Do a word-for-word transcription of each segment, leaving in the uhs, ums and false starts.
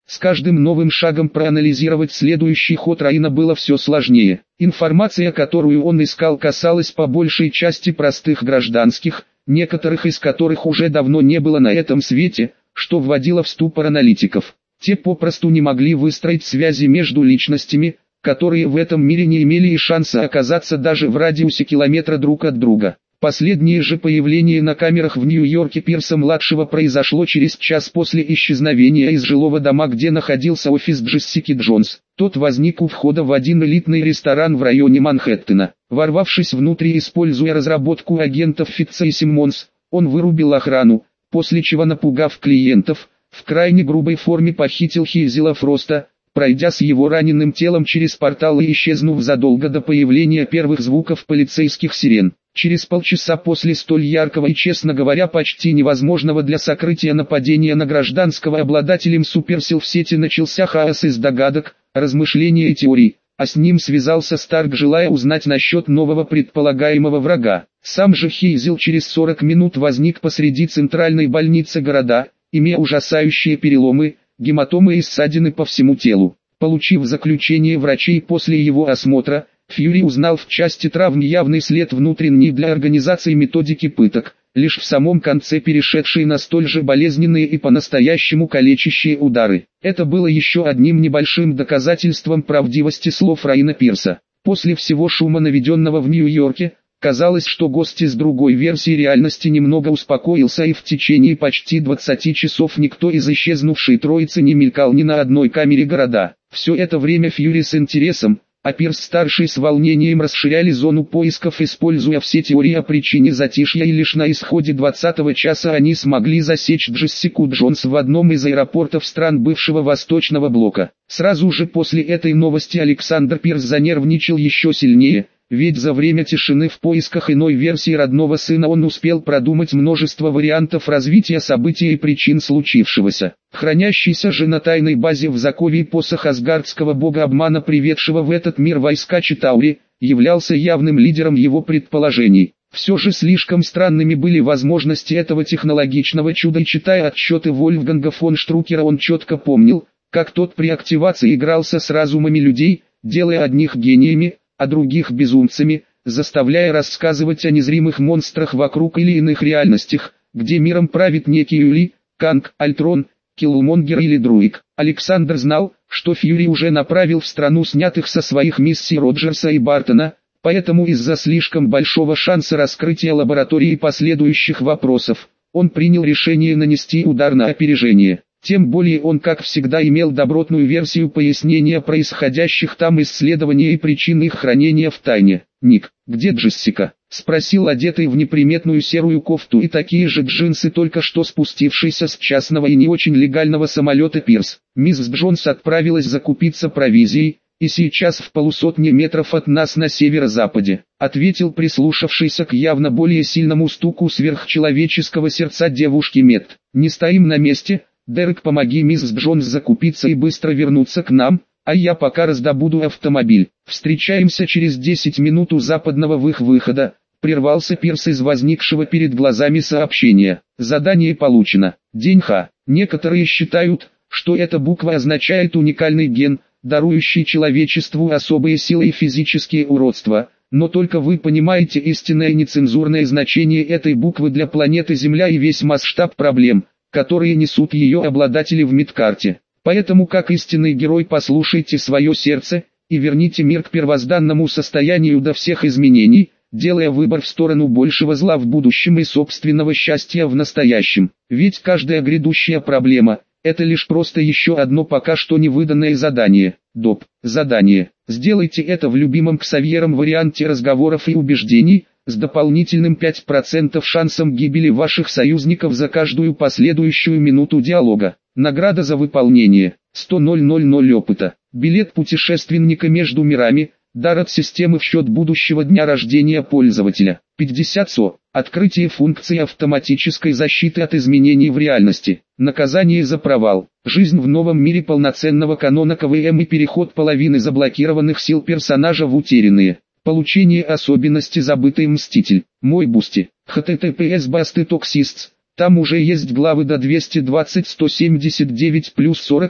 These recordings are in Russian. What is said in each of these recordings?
С каждым новым шагом проанализировать следующий ход Раина было все сложнее. Информация, которую он искал, касалась по большей части простых гражданских, некоторых из которых уже давно не было на этом свете, что вводило в ступор аналитиков. Те попросту не могли выстроить связи между личностями, которые в этом мире не имели и шанса оказаться даже в радиусе километра друг от друга. Последнее же появление на камерах в Нью-Йорке Пирса-младшего произошло через час после исчезновения из жилого дома, где находился офис Джессики Джонс. Тот возник у входа в один элитный ресторан в районе Манхэттена. Ворвавшись внутрь и используя разработку агентов Фитца и Симмонс, он вырубил охрану, после чего, напугав клиентов, в крайне грубой форме похитил Хейзела Фроста, пройдя с его раненым телом через портал и исчезнув задолго до появления первых звуков полицейских сирен. Через полчаса после столь яркого и, честно говоря, почти невозможного для сокрытия нападения на гражданского обладателем суперсил в сети начался хаос из догадок, размышлений и теорий, а с ним связался Старк, желая узнать насчет нового предполагаемого врага. Сам же Хейзел через сорок минут возник посреди центральной больницы города, имея ужасающие переломы, гематомы и ссадины по всему телу. Получив заключение врачей после его осмотра, Фьюри узнал в части травм явный след внутренний для организации методики пыток, лишь в самом конце перешедшие на столь же болезненные и по-настоящему калечащие удары. Это было еще одним небольшим доказательством правдивости слов Раина Пирса. После всего шума, наведенного в Нью-Йорке, казалось, что гость из другой версии реальности немного успокоился, и в течение почти двадцати часов никто из исчезнувшей троицы не мелькал ни на одной камере города. Все это время Фьюри с интересом, а Пирс-старший с волнением расширяли зону поисков, используя все теории о причине затишья, и лишь на исходе двадцатого часа они смогли засечь Джессику Джонс в одном из аэропортов стран бывшего Восточного блока. Сразу же после этой новости Александр Пирс занервничал еще сильнее, ведь за время тишины в поисках иной версии родного сына он успел продумать множество вариантов развития событий и причин случившегося. Хранящийся же на тайной базе в Заковии посох асгардского бога обмана, приведшего в этот мир войска Читаури, являлся явным лидером его предположений. Все же слишком странными были возможности этого технологичного чуда, и читая отчеты Вольфганга фон Штрукера, он четко помнил, как тот при активации игрался с разумами людей, делая одних гениями, а других безумцами, заставляя рассказывать о незримых монстрах вокруг или иных реальностях, где миром правит некий Юли, Канг, Альтрон, Киллмонгер или Друик. Александр знал, что Фьюри уже направил в страну снятых со своих миссий Роджерса и Бартона, поэтому из-за слишком большого шанса раскрытия лаборатории и последующих вопросов, он принял решение нанести удар на опережение. Тем более он, как всегда, имел добротную версию пояснения происходящих там исследований и причин их хранения в тайне. «Ник, где Джессика?» — спросил одетый в неприметную серую кофту и такие же джинсы только что спустившийся с частного и не очень легального самолета Пирс. «Мисс Джонс отправилась закупиться провизией, и сейчас в полусотне метров от нас на северо-западе», — ответил прислушавшийся к явно более сильному стуку сверхчеловеческого сердца девушки Мед. «Не стоим на месте. Дерек, помоги мисс Джонс закупиться и быстро вернуться к нам, а я пока раздобуду автомобиль. Встречаемся через десять минут у западного в их выхода», — прервался Пирс из возникшего перед глазами сообщения. «Задание получено. День Х. Некоторые считают, что эта буква означает уникальный ген, дарующий человечеству особые силы и физические уродства, но только вы понимаете истинное нецензурное значение этой буквы для планеты Земля и весь масштаб проблем, которые несут ее обладатели в Мидкарте. Поэтому, как истинный герой, послушайте свое сердце и верните мир к первозданному состоянию до всех изменений, делая выбор в сторону большего зла в будущем и собственного счастья в настоящем. Ведь каждая грядущая проблема – это лишь просто еще одно пока что невыданное задание. Доп. Задание. Сделайте это в любимом Ксавьером варианте разговоров и убеждений, с дополнительным пять процентов шансом гибели ваших союзников за каждую последующую минуту диалога. Награда за выполнение – сто тысяч опыта. Билет путешественника между мирами, дар от системы в счет будущего дня рождения пользователя. пятьдесят со. Открытие функции автоматической защиты от изменений в реальности. Наказание за провал. Жизнь в новом мире полноценного канона КВМ и переход половины заблокированных сил персонажа в утерянные. Получение особенности «Забытый мститель». Мой бусти. эйч ти ти пи эс басты токсистс. Там уже есть главы до двести двадцать сто семьдесят девять плюс сорок три.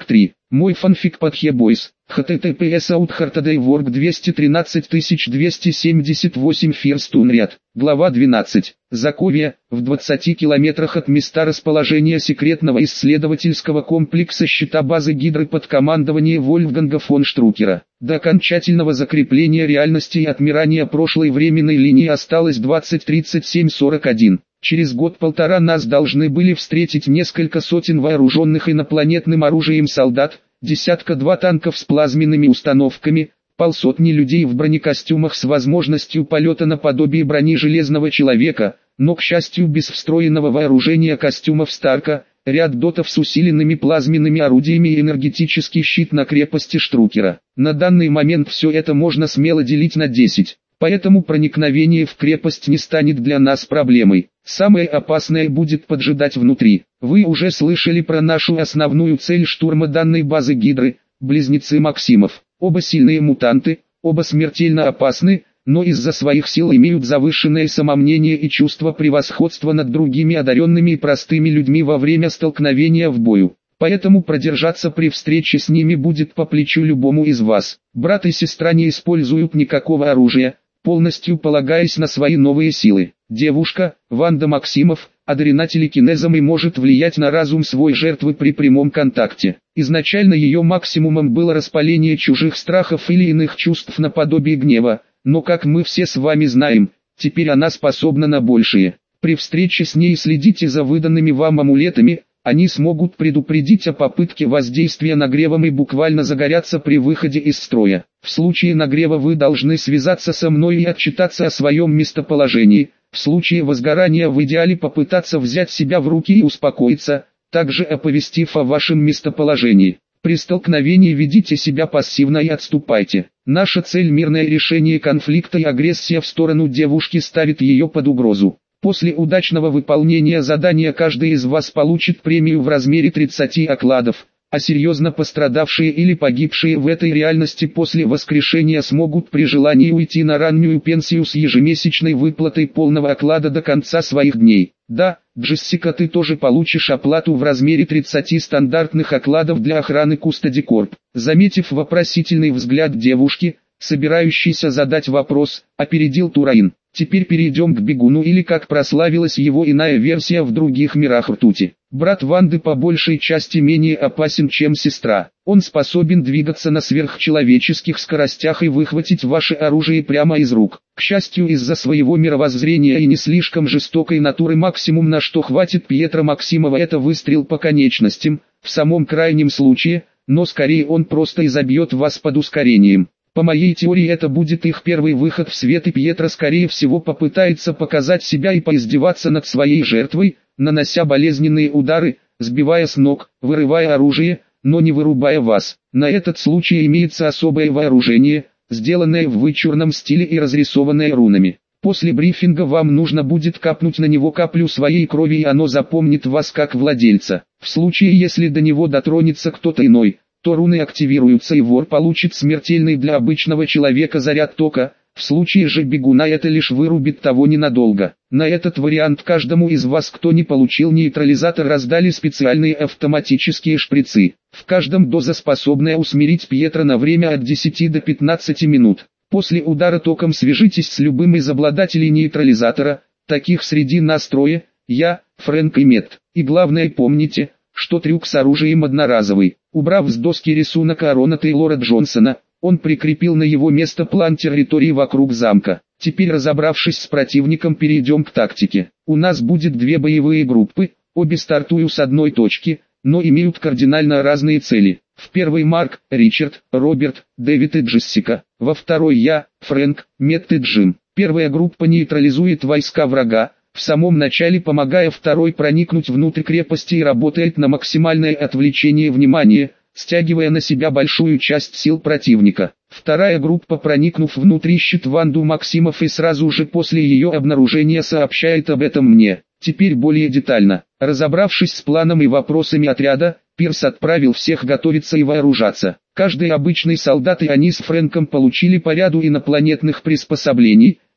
Мой фанфик под Хебойс. https outhardaywork двести тринадцать тысяч двести семьдесят восемь First Unread. Глава двенадцать. Заковье, в двадцати километрах от места расположения секретного исследовательского комплекса щита базы Гидры под командованием Вольфганга фон Штрукера. До окончательного закрепления реальности и отмирания прошлой временной линии осталось двадцать тридцать семь сорок один. Через год-полтора нас должны были встретить несколько сотен вооруженных инопланетным оружием солдат, десятка-два танков с плазменными установками, полсотни людей в бронекостюмах с возможностью полета наподобие брони Железного Человека, но, к счастью, без встроенного вооружения костюмов Старка, ряд дотов с усиленными плазменными орудиями и энергетический щит на крепости Штрукера. На данный момент все это можно смело делить на десять. Поэтому проникновение в крепость не станет для нас проблемой. Самое опасное будет поджидать внутри. Вы уже слышали про нашу основную цель штурма данной базы Гидры, близнецы Максимов. Оба сильные мутанты, оба смертельно опасны, но из-за своих сил имеют завышенное самомнение и чувство превосходства над другими одаренными и простыми людьми во время столкновения в бою. Поэтому продержаться при встрече с ними будет по плечу любому из вас. Брат и сестра не используют никакого оружия, полностью полагаясь на свои новые силы. Девушка, Ванда Максимов, одарена телекинезом и может влиять на разум свой жертвы при прямом контакте. Изначально ее максимумом было распаление чужих страхов или иных чувств наподобие гнева, но как мы все с вами знаем, теперь она способна на большее. При встрече с ней следите за выданными вам амулетами, они смогут предупредить о попытке воздействия нагревом и буквально загорятся при выходе из строя. В случае нагрева вы должны связаться со мной и отчитаться о своем местоположении. В случае возгорания в идеале попытаться взять себя в руки и успокоиться, также оповестив о вашем местоположении. При столкновении ведите себя пассивно и отступайте. Наша цель – мирное решение конфликта, и агрессия в сторону девушки ставит ее под угрозу. После удачного выполнения задания каждый из вас получит премию в размере тридцати окладов, а серьезно пострадавшие или погибшие в этой реальности после воскрешения смогут при желании уйти на раннюю пенсию с ежемесячной выплатой полного оклада до конца своих дней. Да, Джессика, ты тоже получишь оплату в размере тридцати стандартных окладов для охраны Кустади Корп. Заметив вопросительный взгляд девушки, собирающийся задать вопрос, опередил Тураин. Теперь перейдем к бегуну, или как прославилась его иная версия в других мирах ртути. Брат Ванды по большей части менее опасен, чем сестра. Он способен двигаться на сверхчеловеческих скоростях и выхватить ваше оружие прямо из рук. К счастью, из-за своего мировоззрения и не слишком жестокой натуры максимум, на что хватит Пьетро Максимова, это выстрел по конечностям, в самом крайнем случае, но скорее он просто изобьет вас под ускорением. По моей теории, это будет их первый выход в свет, и Пьетро скорее всего попытается показать себя и поиздеваться над своей жертвой, нанося болезненные удары, сбивая с ног, вырывая оружие, но не вырубая вас. На этот случай имеется особое вооружение, сделанное в вычурном стиле и разрисованное рунами. После брифинга вам нужно будет капнуть на него каплю своей крови, и оно запомнит вас как владельца. В случае, если до него дотронется кто-то иной, то руны активируются и вор получит смертельный для обычного человека заряд тока, в случае же бегуна это лишь вырубит того ненадолго. На этот вариант каждому из вас, кто не получил нейтрализатор, раздали специальные автоматические шприцы. В каждом доза, способная усмирить Пьетро на время от десяти до пятнадцати минут. После удара током свяжитесь с любым из обладателей нейтрализатора, таких среди нас трое, я, Фрэнк и Мэтт. И главное, помните, что трюк с оружием одноразовый. Убрав с доски рисунок Аарона Тейлора Джонсона, он прикрепил на его место план территории вокруг замка. Теперь, разобравшись с противником, перейдем к тактике. У нас будет две боевые группы, обе стартуют с одной точки, но имеют кардинально разные цели. В первой Марк, Ричард, Роберт, Дэвид и Джессика. Во второй я, Фрэнк, Мэтт и Джим. Первая группа нейтрализует войска врага, в самом начале помогая второй проникнуть внутрь крепости, и работает на максимальное отвлечение внимания, стягивая на себя большую часть сил противника. Вторая группа, проникнув внутрь, ищет Ванду Максимов и сразу же после ее обнаружения сообщает об этом мне. Теперь более детально. Разобравшись с планом и вопросами отряда, Пирс отправил всех готовиться и вооружаться. Каждый обычный солдат и они с Фрэнком получили по ряду инопланетных приспособлений,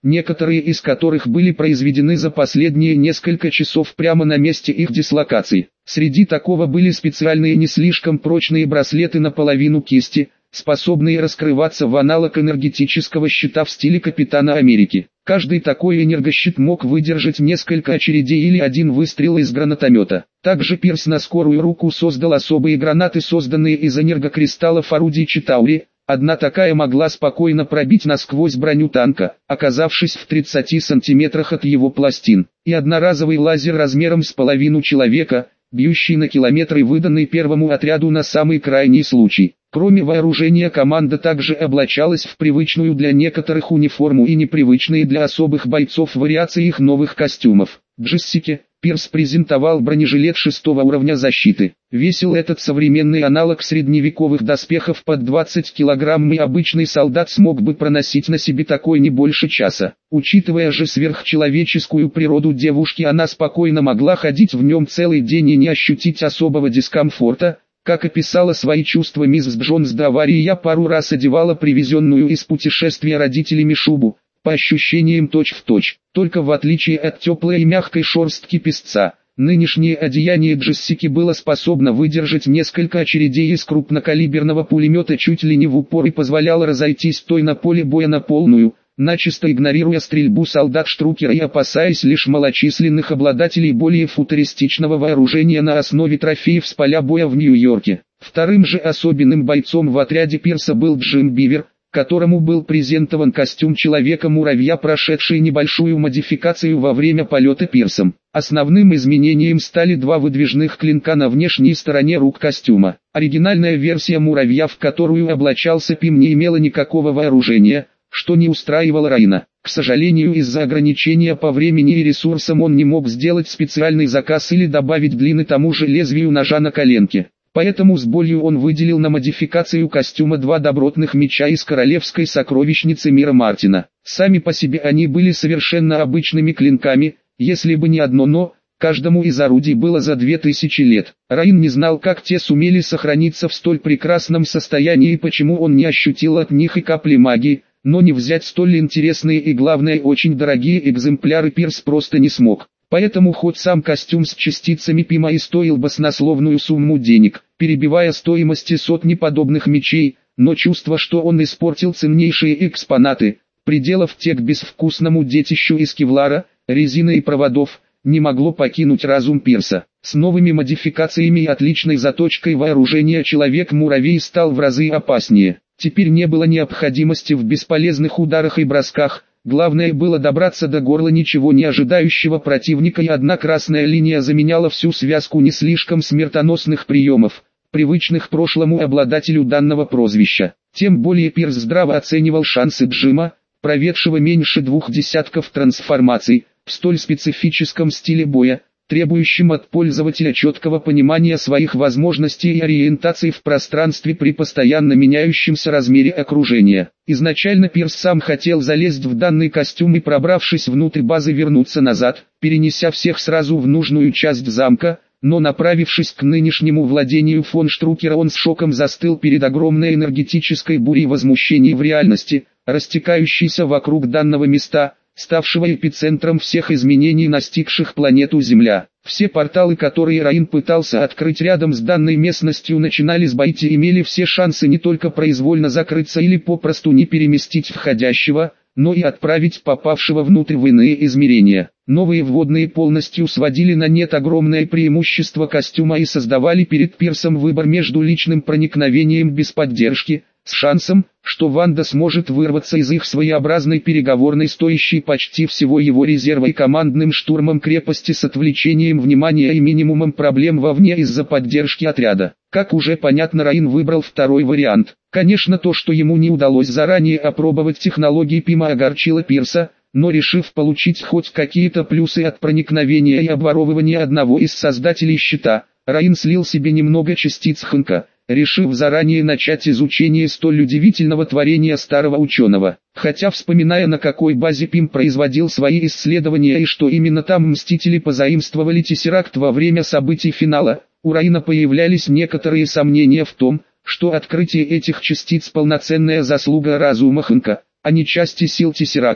некоторые из которых были произведены за последние несколько часов прямо на месте их дислокации. Среди такого были специальные не слишком прочные браслеты наполовину кисти, способные раскрываться в аналог энергетического щита в стиле Капитана Америки. Каждый такой энергощит мог выдержать несколько очередей или один выстрел из гранатомета. Также Пирс на скорую руку создал особые гранаты, созданные из энергокристаллов орудий Читаури. Одна такая могла спокойно пробить насквозь броню танка, оказавшись в тридцати сантиметрах от его пластин, и одноразовый лазер размером с половину человека, бьющий на километры, выданный первому отряду на самый крайний случай. Кроме вооружения, команда также облачалась в привычную для некоторых униформу и непривычные для особых бойцов вариации их новых костюмов. Джессике Пирс презентовал бронежилет шестого уровня защиты. Весил этот современный аналог средневековых доспехов под двадцать килограмм, и обычный солдат смог бы проносить на себе такой не больше часа. Учитывая же сверхчеловеческую природу девушки, она спокойно могла ходить в нем целый день и не ощутить особого дискомфорта. Как описала свои чувства мисс Джонс до аварии: «Я пару раз одевала привезенную из путешествия родителями шубу, по ощущениям точь-в-точь, только в отличие от теплой и мягкой шерстки песца, нынешнее одеяние Джессики было способно выдержать несколько очередей из крупнокалиберного пулемета чуть ли не в упор и позволяло разойтись той на поле боя на полную, начисто игнорируя стрельбу солдат Штрукера и опасаясь лишь малочисленных обладателей более футуристичного вооружения на основе трофеев с поля боя в Нью-Йорке. Вторым же особенным бойцом в отряде Пирса был Джим Бивер, которому был презентован костюм Человека-муравья, прошедший небольшую модификацию во время полета Пирсом. Основным изменением стали два выдвижных клинка на внешней стороне рук костюма. Оригинальная версия муравья, в которую облачался Пим, не имела никакого вооружения, что не устраивало Райана. К сожалению, из-за ограничения по времени и ресурсам он не мог сделать специальный заказ или добавить длины тому же лезвию ножа на коленке. Поэтому с болью он выделил на модификацию костюма два добротных меча из королевской сокровищницы мира Мартина. Сами по себе они были совершенно обычными клинками, если бы не одно «но». Каждому из орудий было за две тысячи лет. Райан не знал, как те сумели сохраниться в столь прекрасном состоянии и почему он не ощутил от них и капли магии, но не взять столь интересные и, главное, очень дорогие экземпляры Пирс просто не смог. Поэтому хоть сам костюм с частицами Пима и стоил баснословную сумму денег, перебивая стоимости сотни подобных мечей, но чувство, что он испортил ценнейшие экспонаты, приделав те к безвкусному детищу из кевлара, резины и проводов, не могло покинуть разум Пирса. С новыми модификациями и отличной заточкой вооружения Человек-муравей стал в разы опаснее. Теперь не было необходимости в бесполезных ударах и бросках. Главное было добраться до горла ничего не ожидающего противника, и одна красная линия заменяла всю связку не слишком смертоносных приемов, привычных прошлому обладателю данного прозвища. Тем более Пирс здраво оценивал шансы Джима, проведшего меньше двух десятков трансформаций, в столь специфическом стиле боя, требующим от пользователя четкого понимания своих возможностей и ориентации в пространстве при постоянно меняющемся размере окружения. Изначально Пирс сам хотел залезть в данный костюм и, пробравшись внутрь базы, вернуться назад, перенеся всех сразу в нужную часть замка, но, направившись к нынешнему владению фон Штрукера, он с шоком застыл перед огромной энергетической бурей возмущений в реальности, растекающейся вокруг данного места, ставшего эпицентром всех изменений, настигших планету Земля. Все порталы, которые Райан пытался открыть рядом с данной местностью, начинали сбоить и имели все шансы не только произвольно закрыться или попросту не переместить входящего, но и отправить попавшего внутрь в иные измерения. Новые вводные полностью сводили на нет огромное преимущество костюма и создавали перед Пирсом выбор между личным проникновением без поддержки, с шансом, что Ванда сможет вырваться из их своеобразной переговорной, стоящей почти всего его резерва, и командным штурмом крепости с отвлечением внимания и минимумом проблем вовне из-за поддержки отряда. Как уже понятно, Райан выбрал второй вариант. Конечно, то, что ему не удалось заранее опробовать технологии Пима, огорчило Пирса, но решив получить хоть какие-то плюсы от проникновения и обворовывания одного из создателей щита, Райан слил себе немного частиц Хэнка, решив заранее начать изучение столь удивительного творения старого ученого. Хотя, вспоминая, на какой базе Пим производил свои исследования и что именно там Мстители позаимствовали Тессеракт во время событий финала, у Райана появлялись некоторые сомнения в том, что открытие этих частиц — полноценная заслуга разума Хэнка, а не части сил Тессеракта.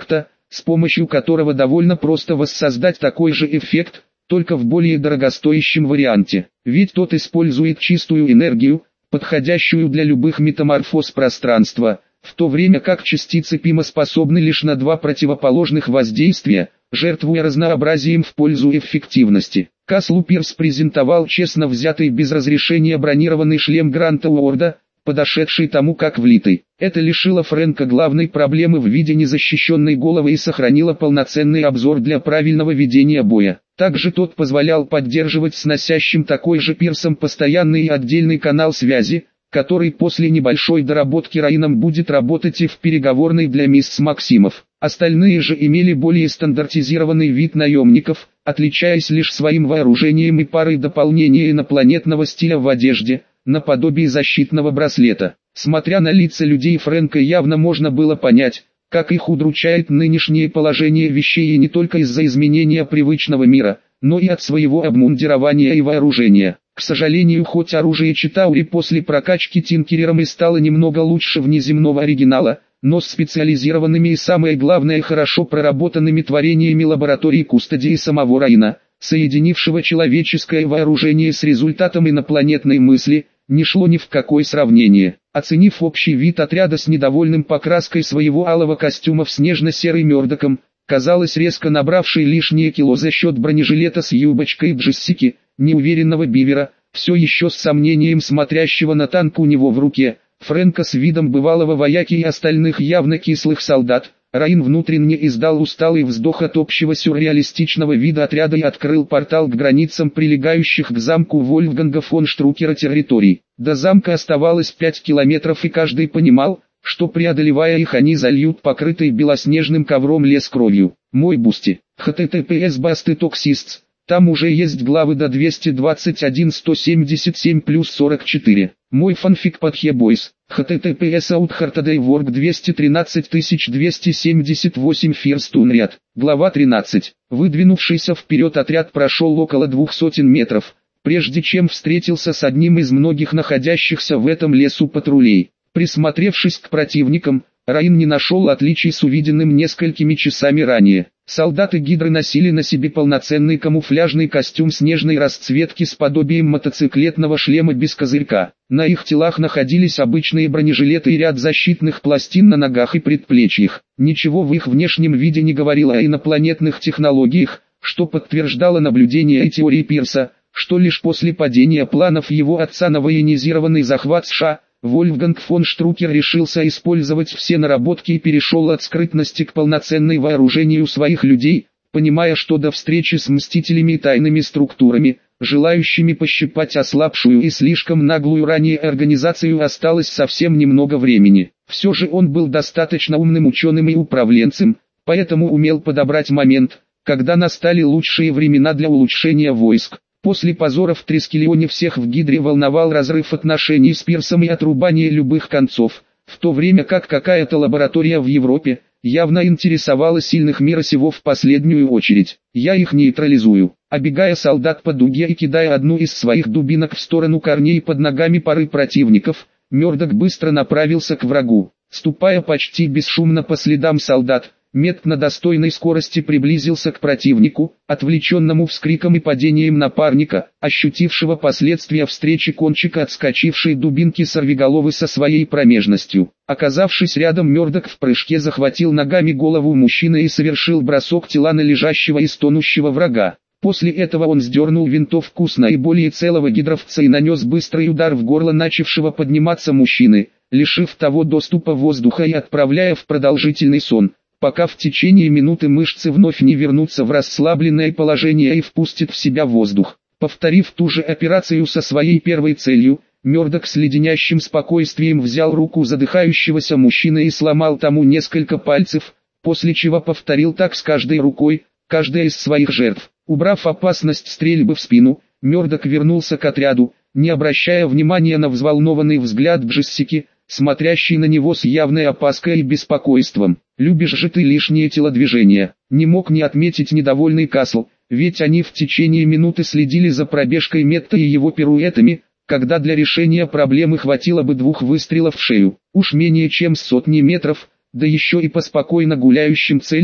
с помощью которого довольно просто воссоздать такой же эффект, только в более дорогостоящем варианте. Ведь тот использует чистую энергию, подходящую для любых метаморфоз пространства, в то время как частицы Пима способны лишь на два противоположных воздействия, жертвуя разнообразием в пользу эффективности. Каслу Пирс презентовал честно взятый без разрешения бронированный шлем Гранта Уорда, подошедший тому как влитый. Это лишило Фрэнка главной проблемы в виде незащищенной головы и сохранило полноценный обзор для правильного ведения боя. Также тот позволял поддерживать с носящим такой же Пирсом постоянный и отдельный канал связи, который после небольшой доработки Раином будет работать и в переговорной для мисс Максимов. Остальные же имели более стандартизированный вид наемников, отличаясь лишь своим вооружением и парой дополнения инопланетного стиля в одежде, наподобие защитного браслета. Смотря на лица людей Фрэнка, явно можно было понять, как их удручает нынешнее положение вещей, и не только из-за изменения привычного мира, но и от своего обмундирования и вооружения. К сожалению, хоть оружие Читаури после прокачки Тинкерером и стало немного лучше внеземного оригинала, но с специализированными и самое главное хорошо проработанными творениями лаборатории Кустади и самого Раина, соединившего человеческое вооружение с результатом инопланетной мысли, не шло ни в какое сравнение. Оценив общий вид отряда с недовольным покраской своего алого костюма в снежно-серый Мёрдоком, казалось резко набравший лишние кило за счет бронежилета с юбочкой Джессики, неуверенного Бивера, все еще с сомнением смотрящего на танк у него в руке, Фрэнка с видом бывалого вояки и остальных явно кислых солдат, Раин внутренне издал усталый вздох от общего сюрреалистичного вида отряда и открыл портал к границам прилегающих к замку Вольфганга фон Штрукера территорий. До замка оставалось пять километров, и каждый понимал, что преодолевая их они зальют покрытый белоснежным ковром лес кровью. Мой Бусти. эйч ти ти пи эс Басты Токсиsts. Там уже есть главы до двести двадцать один сто семьдесят семь плюс сорок четыре. Мой фанфик под Хебойс. эйч ти ти пи эс Outhhearted Work двести тринадцать тысяч двести семьдесят восемь First Unread. Глава тринадцать. Выдвинувшийся вперед отряд прошел около двух сотен метров, прежде чем встретился с одним из многих находящихся в этом лесу патрулей. Присмотревшись к противникам, Раин не нашел отличий с увиденным несколькими часами ранее. Солдаты Гидры носили на себе полноценный камуфляжный костюм снежной расцветки с подобием мотоциклетного шлема без козырька. На их телах находились обычные бронежилеты и ряд защитных пластин на ногах и предплечьях. Ничего в их внешнем виде не говорило о инопланетных технологиях, что подтверждало наблюдение и теории Пирса, что лишь после падения планов его отца на военизированный захват США, Вольфганг фон Штрукер решился использовать все наработки и перешел от скрытности к полноценной вооружению своих людей, понимая, что до встречи с мстителями и тайными структурами, желающими пощипать ослабшую и слишком наглую ранее организацию, осталось совсем немного времени. Все же он был достаточно умным ученым и управленцем, поэтому умел подобрать момент, когда настали лучшие времена для улучшения войск. После позора в Трискелионе всех в Гидре волновал разрыв отношений с Пирсом и отрубание любых концов, в то время как какая-то лаборатория в Европе явно интересовала сильных мира сего в последнюю очередь. Я их нейтрализую. Обегая солдат по дуге и кидая одну из своих дубинок в сторону корней под ногами пары противников, Мёрдок быстро направился к врагу. Ступая почти бесшумно по следам солдат, Мед на достойной скорости приблизился к противнику, отвлеченному вскриком и падением напарника, ощутившего последствия встречи кончика отскочившей дубинки сорвиголовы со своей промежностью. Оказавшись рядом, Мёрдок в прыжке захватил ногами голову мужчины и совершил бросок тела на лежащего и стонущего врага. После этого он сдернул винтовку с наиболее целого гидровца и нанес быстрый удар в горло начавшего подниматься мужчины, лишив того доступа воздуха и отправляя в продолжительный сон, пока в течение минуты мышцы вновь не вернутся в расслабленное положение и впустят в себя воздух. Повторив ту же операцию со своей первой целью, Мёрдок с леденящим спокойствием взял руку задыхающегося мужчины и сломал тому несколько пальцев, после чего повторил так с каждой рукой, каждая из своих жертв. Убрав опасность стрельбы в спину, Мёрдок вернулся к отряду, не обращая внимания на взволнованный взгляд Джессики, смотрящий на него с явной опаской и беспокойством. «Любишь же ты лишние телодвижения», не мог не отметить недовольный Касл, ведь они в течение минуты следили за пробежкой Метта и его пируэтами, когда для решения проблемы хватило бы двух выстрелов в шею. Уж менее чем с сотни метров, да еще и по спокойно гуляющим целям,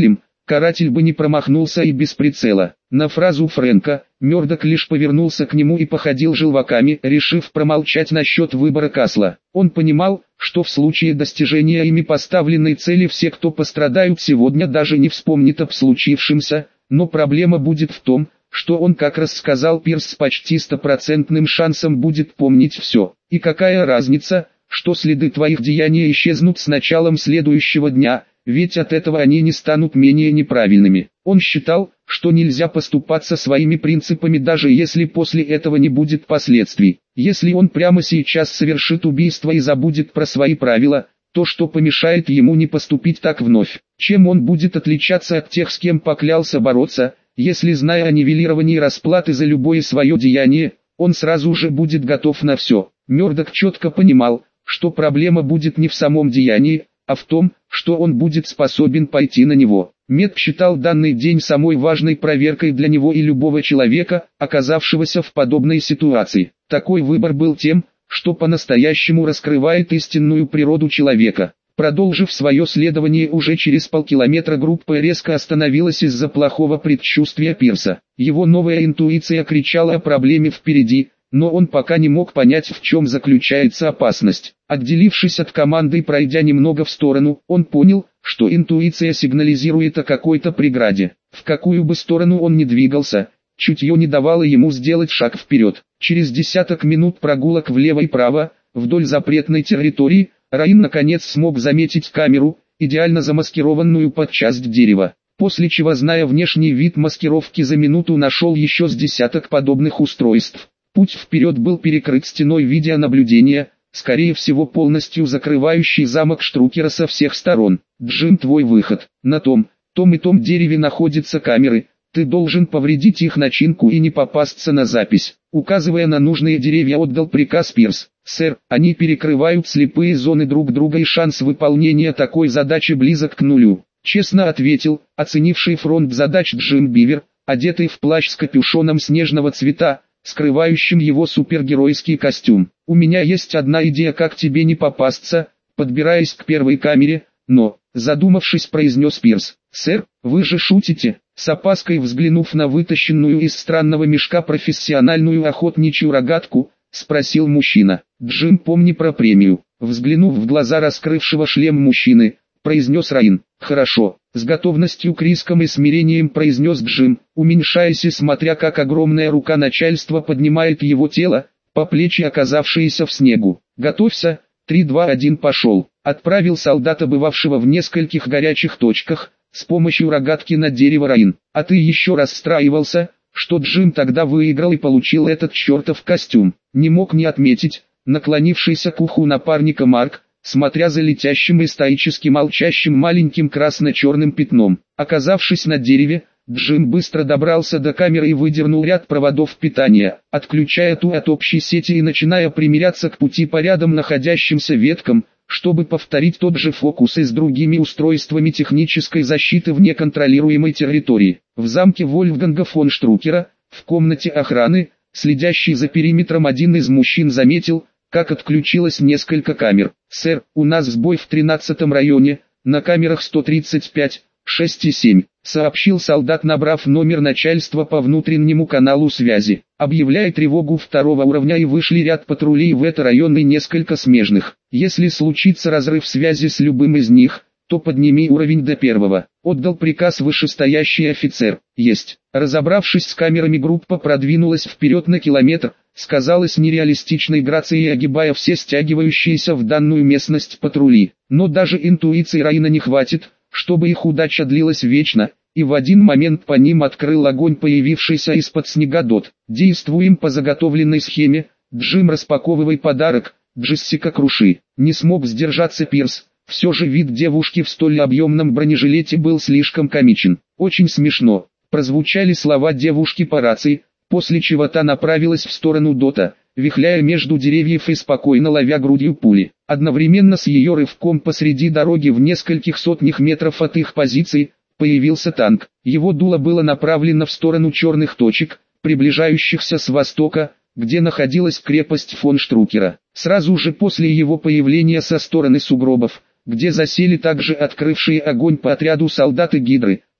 каратель бы не промахнулся и без прицела. На фразу Фрэнка, Мёрдок лишь повернулся к нему и походил желваками, решив промолчать насчет выбора Касла. Он понимал, что в случае достижения ими поставленной цели все, кто пострадают сегодня, даже не вспомнит об случившемся, но проблема будет в том, что он, как рассказал Пирс, с почти стопроцентным шансом будет помнить все. И какая разница, что следы твоих деяний исчезнут с началом следующего дня, ведь от этого они не станут менее неправильными. Он считал, что нельзя поступаться своими принципами, даже если после этого не будет последствий. Если он прямо сейчас совершит убийство и забудет про свои правила, то что помешает ему не поступить так вновь? Чем он будет отличаться от тех, с кем поклялся бороться, если, зная о нивелировании расплаты за любое свое деяние, он сразу же будет готов на все? Мёрдок четко понимал, что проблема будет не в самом деянии, а в том, что он будет способен пойти на него. Мед считал данный день самой важной проверкой для него и любого человека, оказавшегося в подобной ситуации. Такой выбор был тем, что по-настоящему раскрывает истинную природу человека. Продолжив свое следование уже через полкилометра, группа резко остановилась из-за плохого предчувствия Пирса. Его новая интуиция кричала о проблеме впереди, но он пока не мог понять, в чем заключается опасность. Отделившись от команды и пройдя немного в сторону, он понял, что интуиция сигнализирует о какой-то преграде. В какую бы сторону он ни двигался, чутье не давало ему сделать шаг вперед. Через десяток минут прогулок влево и право, вдоль запретной территории, Раин наконец смог заметить камеру, идеально замаскированную под часть дерева. После чего, зная внешний вид маскировки, за минуту нашел еще с десяток подобных устройств. Путь вперед был перекрыт стеной видеонаблюдения, скорее всего полностью закрывающий замок Штрукера со всех сторон. «Джим, твой выход. На том, том и том дереве находятся камеры. Ты должен повредить их начинку и не попасться на запись». Указывая на нужные деревья, отдал приказ Пирс. «Сэр, они перекрывают слепые зоны друг друга, и шанс выполнения такой задачи близок к нулю», честно ответил, оценивший фронт задач Джим Бивер, одетый в плащ с капюшоном снежного цвета, скрывающим его супергеройский костюм. «У меня есть одна идея, как тебе не попасться», подбираясь к первой камере, но, задумавшись, произнес Пирс. «Сэр, вы же шутите?» С опаской взглянув на вытащенную из странного мешка профессиональную охотничью рогатку, спросил мужчина. «Джим, помни про премию». Взглянув в глаза раскрывшего шлем мужчины, произнес Раин. «Хорошо», с готовностью к рискам и смирением произнес Джим, уменьшаясь и смотря, как огромная рука начальства поднимает его тело, по плечи оказавшиеся в снегу. «Готовься, три два один пошел», отправил солдата, бывавшего в нескольких горячих точках, с помощью рогатки на дерево Раин. «А ты еще расстраивался, что Джим тогда выиграл и получил этот чертов костюм?» Не мог не отметить, наклонившийся к уху напарника Марк, смотря за летящим и стоически молчащим маленьким красно-черным пятном. Оказавшись на дереве, Джим быстро добрался до камеры и выдернул ряд проводов питания, отключая ту от общей сети и начиная примиряться к пути по рядом находящимся веткам, чтобы повторить тот же фокус и с другими устройствами технической защиты в неконтролируемой территории. В замке Вольфганга фон Штрукера, в комнате охраны, следящий за периметром, один из мужчин заметил, как отключилось несколько камер. «Сэр, у нас сбой в тринадцатом районе, на камерах сто тридцать пять, шесть и семь», сообщил солдат, набрав номер начальства по внутреннему каналу связи. «Объявляя тревогу второго уровня, и вышли ряд патрулей в этот район и несколько смежных. Если случится разрыв связи с любым из них, то подними уровень до первого», отдал приказ вышестоящий офицер. «Есть». Разобравшись с камерами, группа продвинулась вперед на километр, сказалось нереалистичной грацией, огибая все стягивающиеся в данную местность патрули. Но даже интуиции Раина не хватит, чтобы их удача длилась вечно, и в один момент по ним открыл огонь появившийся из-под снега Дот. «Действуем по заготовленной схеме, Джим, распаковывай подарок, Джессика, круши». Не смог сдержаться Пирс, все же вид девушки в столь объемном бронежилете был слишком комичен. «Очень смешно», прозвучали слова девушки по рации, после чего та направилась в сторону Дота, вихляя между деревьев и спокойно ловя грудью пули. Одновременно с ее рывком посреди дороги в нескольких сотнях метров от их позиций, появился танк. Его дуло было направлено в сторону черных точек, приближающихся с востока, где находилась крепость фон Штрукера. Сразу же после его появления со стороны сугробов, где засели также открывшие огонь по отряду солдаты Гидры,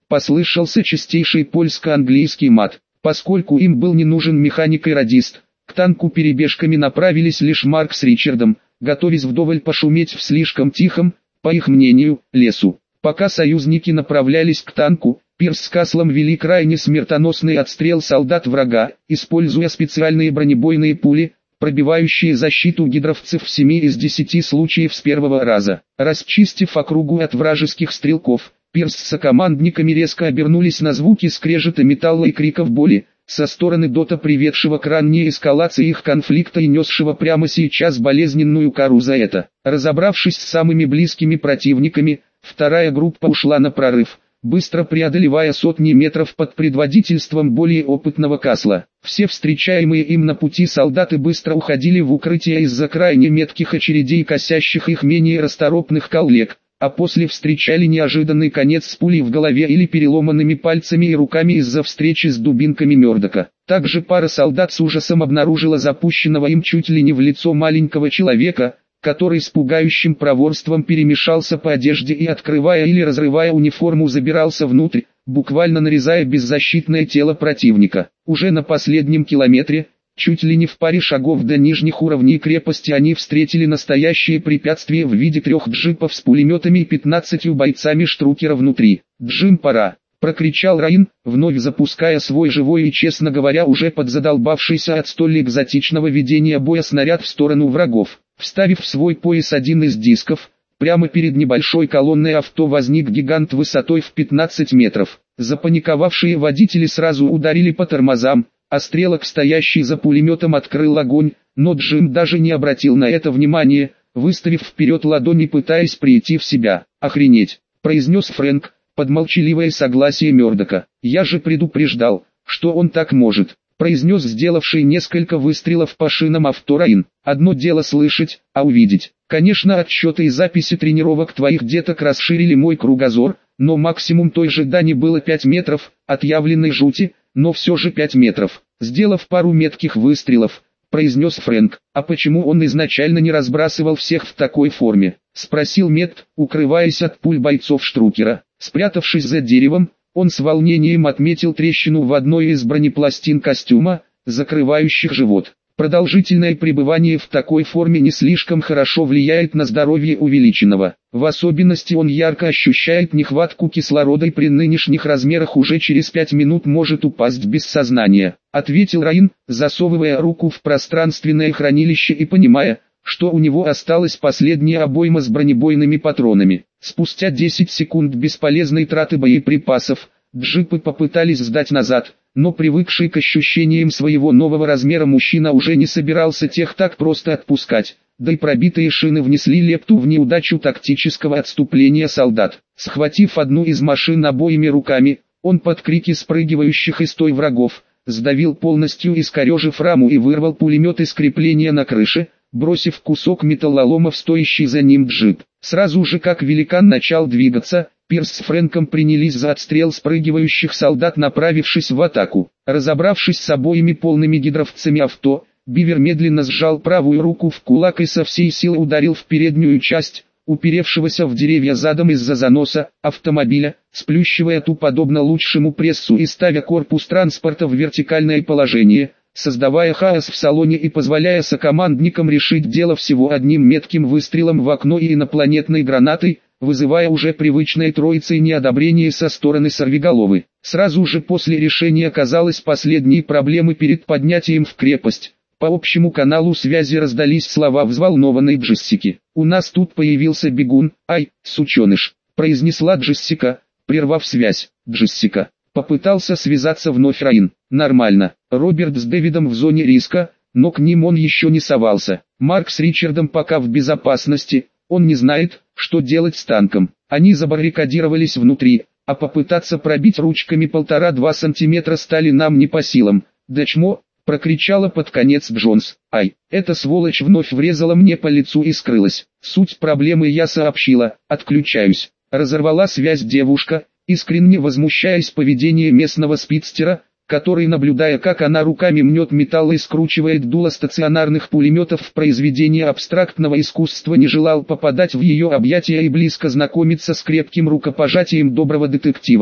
Послышался чистейший польско-английский мат. Поскольку им был не нужен механик и радист, к танку перебежками направились лишь Марк с Ричардом, готовясь вдоволь пошуметь в слишком тихом, по их мнению, лесу. Пока союзники направлялись к танку, Пирс с Каслом вели крайне смертоносный отстрел солдат врага, используя специальные бронебойные пули, пробивающие защиту гидровцев в семи из десяти случаев с первого раза. Расчистив округу от вражеских стрелков, Пирс с сокомандниками резко обернулись на звуки скрежета металла и криков боли, со стороны Дота, приведшего к ранней эскалации их конфликта и несшего прямо сейчас болезненную кару за это. Разобравшись с самыми близкими противниками, вторая группа ушла на прорыв, быстро преодолевая сотни метров под предводительством более опытного Касла. Все встречаемые им на пути солдаты быстро уходили в укрытие из-за крайне метких очередей, косящих их менее расторопных коллег, а после встречали неожиданный конец с пулей в голове или переломанными пальцами и руками из-за встречи с дубинками Мёрдока. Также пара солдат с ужасом обнаружила запущенного им чуть ли не в лицо маленького человека, который с пугающим проворством перемешался по одежде и, открывая или разрывая униформу, забирался внутрь, буквально нарезая беззащитное тело противника. Уже на последнем километре, чуть ли не в паре шагов до нижних уровней крепости, они встретили настоящее препятствие в виде трех джипов с пулеметами и пятнадцатью бойцами Штрукера внутри. «Джим, пора!» — прокричал Раин, вновь запуская свой живой и, честно говоря, уже подзадолбавшийся от столь экзотичного ведения боя снаряд в сторону врагов. Вставив в свой пояс один из дисков, прямо перед небольшой колонной авто возник гигант высотой в пятнадцать метров. Запаниковавшие водители сразу ударили по тормозам, а стрелок, стоящий за пулеметом, открыл огонь, но Джим даже не обратил на это внимания, выставив вперед ладони, пытаясь прийти в себя. «Охренеть!» — произнес Фрэнк, под молчаливое согласие Мёрдока. «Я же предупреждал, что он так может», — произнес сделавший несколько выстрелов по шинам авто Раин. «Одно дело слышать, а увидеть. Конечно, отсчеты и записи тренировок твоих деток расширили мой кругозор, но максимум той же дани было пять метров, отъявленной жути, но все же пять метров». Сделав пару метких выстрелов, произнес Фрэнк. «А почему он изначально не разбрасывал всех в такой форме?» — спросил Мед, укрываясь от пуль бойцов Штрукера. Спрятавшись за деревом, он с волнением отметил трещину в одной из бронепластин костюма, закрывающих живот. Продолжительное пребывание в такой форме не слишком хорошо влияет на здоровье увеличенного. В особенности он ярко ощущает нехватку кислорода и при нынешних размерах уже через пять минут может упасть без сознания, ответил Раин, засовывая руку в пространственное хранилище и понимая, что у него осталась последняя обойма с бронебойными патронами. Спустя десять секунд бесполезной траты боеприпасов, джипы попытались сдать назад, но привыкший к ощущениям своего нового размера мужчина уже не собирался тех так просто отпускать, да и пробитые шины внесли лепту в неудачу тактического отступления солдат. Схватив одну из машин обоими руками, он под крики спрыгивающих из той врагов, сдавил полностью, искорежив раму, и вырвал пулемет из крепления на крыше, бросив кусок металлолома в стоящий за ним джип. Сразу же как великан начал двигаться, Пирс с Фрэнком принялись за отстрел спрыгивающих солдат, направившись в атаку. Разобравшись с обоими полными гидровцами авто, Бивер медленно сжал правую руку в кулак и со всей силы ударил в переднюю часть, уперевшегося в деревья задом из-за заноса, автомобиля, сплющивая ту подобно лучшему прессу и ставя корпус транспорта в вертикальное положение, создавая хаос в салоне и позволяя сокомандникам решить дело всего одним метким выстрелом в окно и инопланетной гранатой, вызывая уже привычной троицей неодобрение со стороны сорвиголовы. Сразу же после решения оказалось последние проблемы перед поднятием в крепость. По общему каналу связи раздались слова взволнованной Джессики. «У нас тут появился бегун, ай, сученыш», — произнесла Джессика, прервав связь. «Джессика». Попытался связаться вновь Раин. «Нормально. Роберт с Дэвидом в зоне риска, но к ним он еще не совался. Марк с Ричардом пока в безопасности, он не знает, что делать с танком. Они забаррикадировались внутри, а попытаться пробить ручками полтора-два сантиметра стали нам не по силам. Да чмо!» — прокричала под конец Джонс. «Ай, эта сволочь вновь врезала мне по лицу и скрылась. Суть проблемы я сообщила, отключаюсь». Разорвала связь девушка, искренне возмущаясь поведением местного спидстера, который, наблюдая, как она руками мнет металл и скручивает дуло стационарных пулеметов в произведение абстрактного искусства, не желал попадать в ее объятия и близко знакомиться с крепким рукопожатием доброго детектива.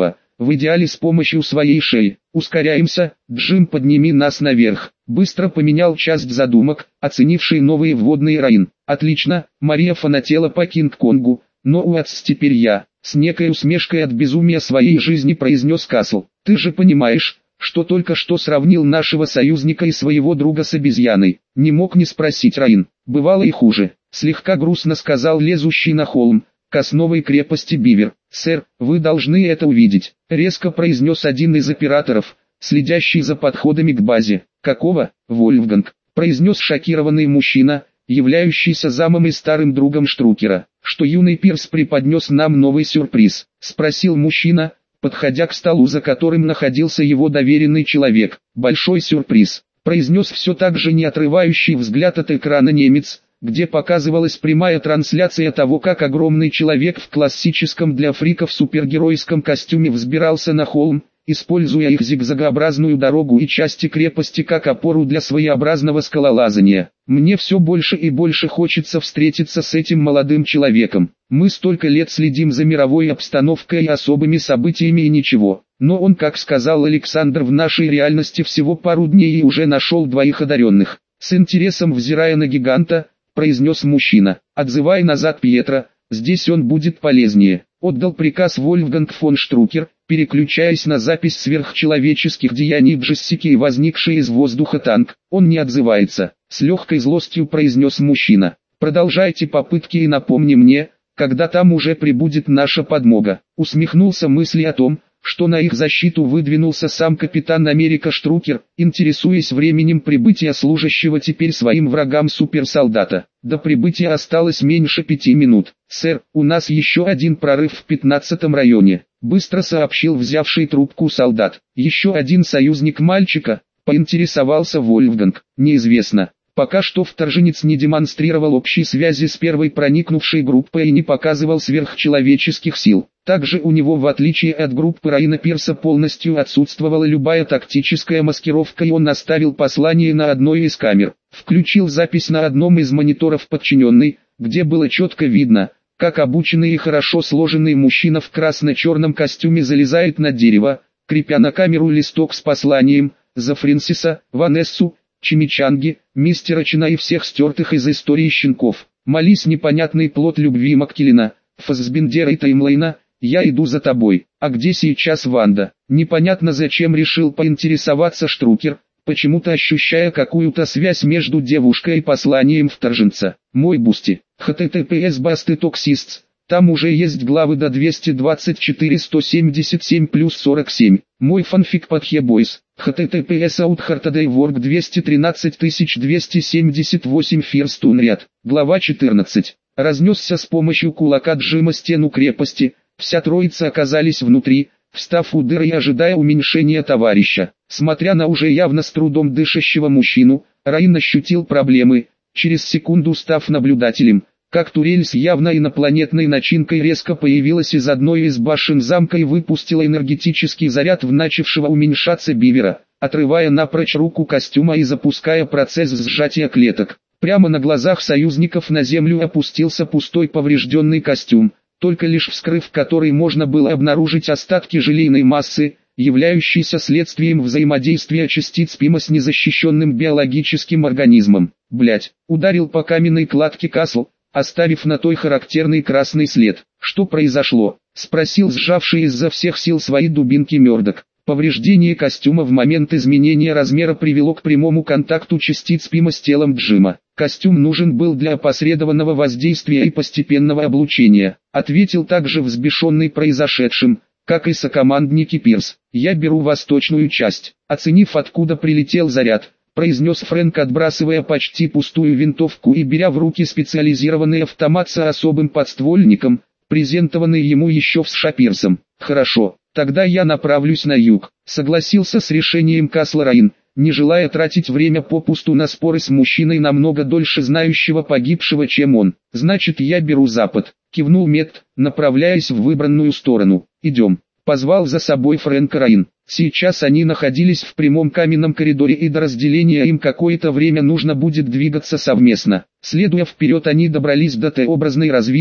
в идеале с помощью своей шеи. Ускоряемся, Джим, подними нас наверх. Быстро поменял часть задумок, оценивший новые вводные Раин. Отлично, Мария фанатела по Кинг-Конгу, но уатс теперь я. С некой усмешкой от безумия своей жизни произнес Касл. Ты же понимаешь, что только что сравнил нашего союзника и своего друга с обезьяной. Не мог не спросить Раин. Бывало и хуже. Слегка грустно сказал лезущий на холм, к основной крепости Бивер. «Сэр, вы должны это увидеть», — резко произнес один из операторов, следящий за подходами к базе. «Какого, Вольфганг?» — произнес шокированный мужчина, являющийся замом и старым другом Штрукера. «Что юный Пирс преподнес нам новый сюрприз?» — спросил мужчина, подходя к столу, за которым находился его доверенный человек. «Большой сюрприз», — произнес все так же не отрывающий взгляд от экрана немец, где показывалась прямая трансляция того, как огромный человек в классическом для фриков супергеройском костюме взбирался на холм, используя их зигзагообразную дорогу и части крепости как опору для своеобразного скалолазания. «Мне все больше и больше хочется встретиться с этим молодым человеком. Мы столько лет следим за мировой обстановкой и особыми событиями и ничего. Но он, как сказал Александр, в нашей реальности всего пару дней и уже нашел двоих одаренных». С интересом взирая на гиганта, произнес мужчина. «Отзывай назад Пьетро, здесь он будет полезнее», — отдал приказ Вольфганг фон Штрукер, переключаясь на запись сверхчеловеческих деяний Джессики и возникший из воздуха танк. «Он не отзывается», — с легкой злостью произнес мужчина. «Продолжайте попытки и напомни мне, когда там уже прибудет наша подмога». Усмехнулся мысли о том, что на их защиту выдвинулся сам капитан Америка Штрукер, интересуясь временем прибытия служащего теперь своим врагам суперсолдата. До прибытия осталось меньше пяти минут. «Сэр, у нас еще один прорыв в пятнадцатом районе», — быстро сообщил взявший трубку солдат. «Еще один союзник мальчика», — поинтересовался Вольфганг. «Неизвестно. Пока что вторженец не демонстрировал общей связи с первой проникнувшей группой и не показывал сверхчеловеческих сил. Также у него, в отличие от группы Раина Пирса, полностью отсутствовала любая тактическая маскировка, и он оставил послание на одной из камер. Включил запись на одном из мониторов подчиненный, где было четко видно, как обученный и хорошо сложенный мужчина в красно-черном костюме залезает на дерево, крепя на камеру листок с посланием «За Фрэнсиса, Ванессу, Чимичанги, мистера Чина и всех стертых из истории щенков. Молись, непонятный плод любви Мактилина, Фассбендера и Таймлайна, я иду за тобой». А где сейчас Ванда? Непонятно зачем решил поинтересоваться Штрукер, почему-то ощущая какую-то связь между девушкой и посланием вторженца. «Мой Бусти, эйч ти ти пи эс басты токсистс». Там уже есть главы до двести двадцать четыре сто семьдесят семь плюс сорок семь. Мой фанфик под Хебойс. эйч ти ти пи эс Outhartadaywork двести тринадцать тысяч двести семьдесят восемь First Unread. Глава четырнадцать. Разнесся с помощью кулака Джима стену крепости. Вся троица оказались внутри, встав у дыры и ожидая уменьшения товарища. Смотря на уже явно с трудом дышащего мужчину, Раин ощутил проблемы, через секунду став наблюдателем, как турель с явно инопланетной начинкой резко появилась из одной из башен замка и выпустила энергетический заряд в начавшего уменьшаться Бивера, отрывая напрочь руку костюма и запуская процесс сжатия клеток. Прямо на глазах союзников на землю опустился пустой поврежденный костюм, только лишь вскрыв который можно было обнаружить остатки желейной массы, являющейся следствием взаимодействия частиц Пима с незащищенным биологическим организмом. «Блять!» — ударил по каменной кладке Касл, оставив на той характерный красный след. «Что произошло?» — спросил сжавший изо всех сил свои дубинки Мёрдок. Повреждение костюма в момент изменения размера привело к прямому контакту частиц Пима с телом Джима. «Костюм нужен был для опосредованного воздействия и постепенного облучения», — ответил также взбешенный произошедшим, как и сокомандники Пирс. «Я беру восточную часть». Оценив, откуда прилетел заряд, произнес Фрэнк, отбрасывая почти пустую винтовку и беря в руки специализированный автомат с особым подствольником, презентованный ему еще в США Пирсом. «Хорошо, тогда я направлюсь на юг», — согласился с решением Касла Раин, не желая тратить время попусту на споры с мужчиной намного дольше знающего погибшего, чем он. «Значит, я беру запад», — кивнул Мет, направляясь в выбранную сторону. «Идем», — позвал за собой Фрэнка Раин. Сейчас они находились в прямом каменном коридоре, и до разделения им какое-то время нужно будет двигаться совместно. Следуя вперед, они добрались до Т-образной развилки,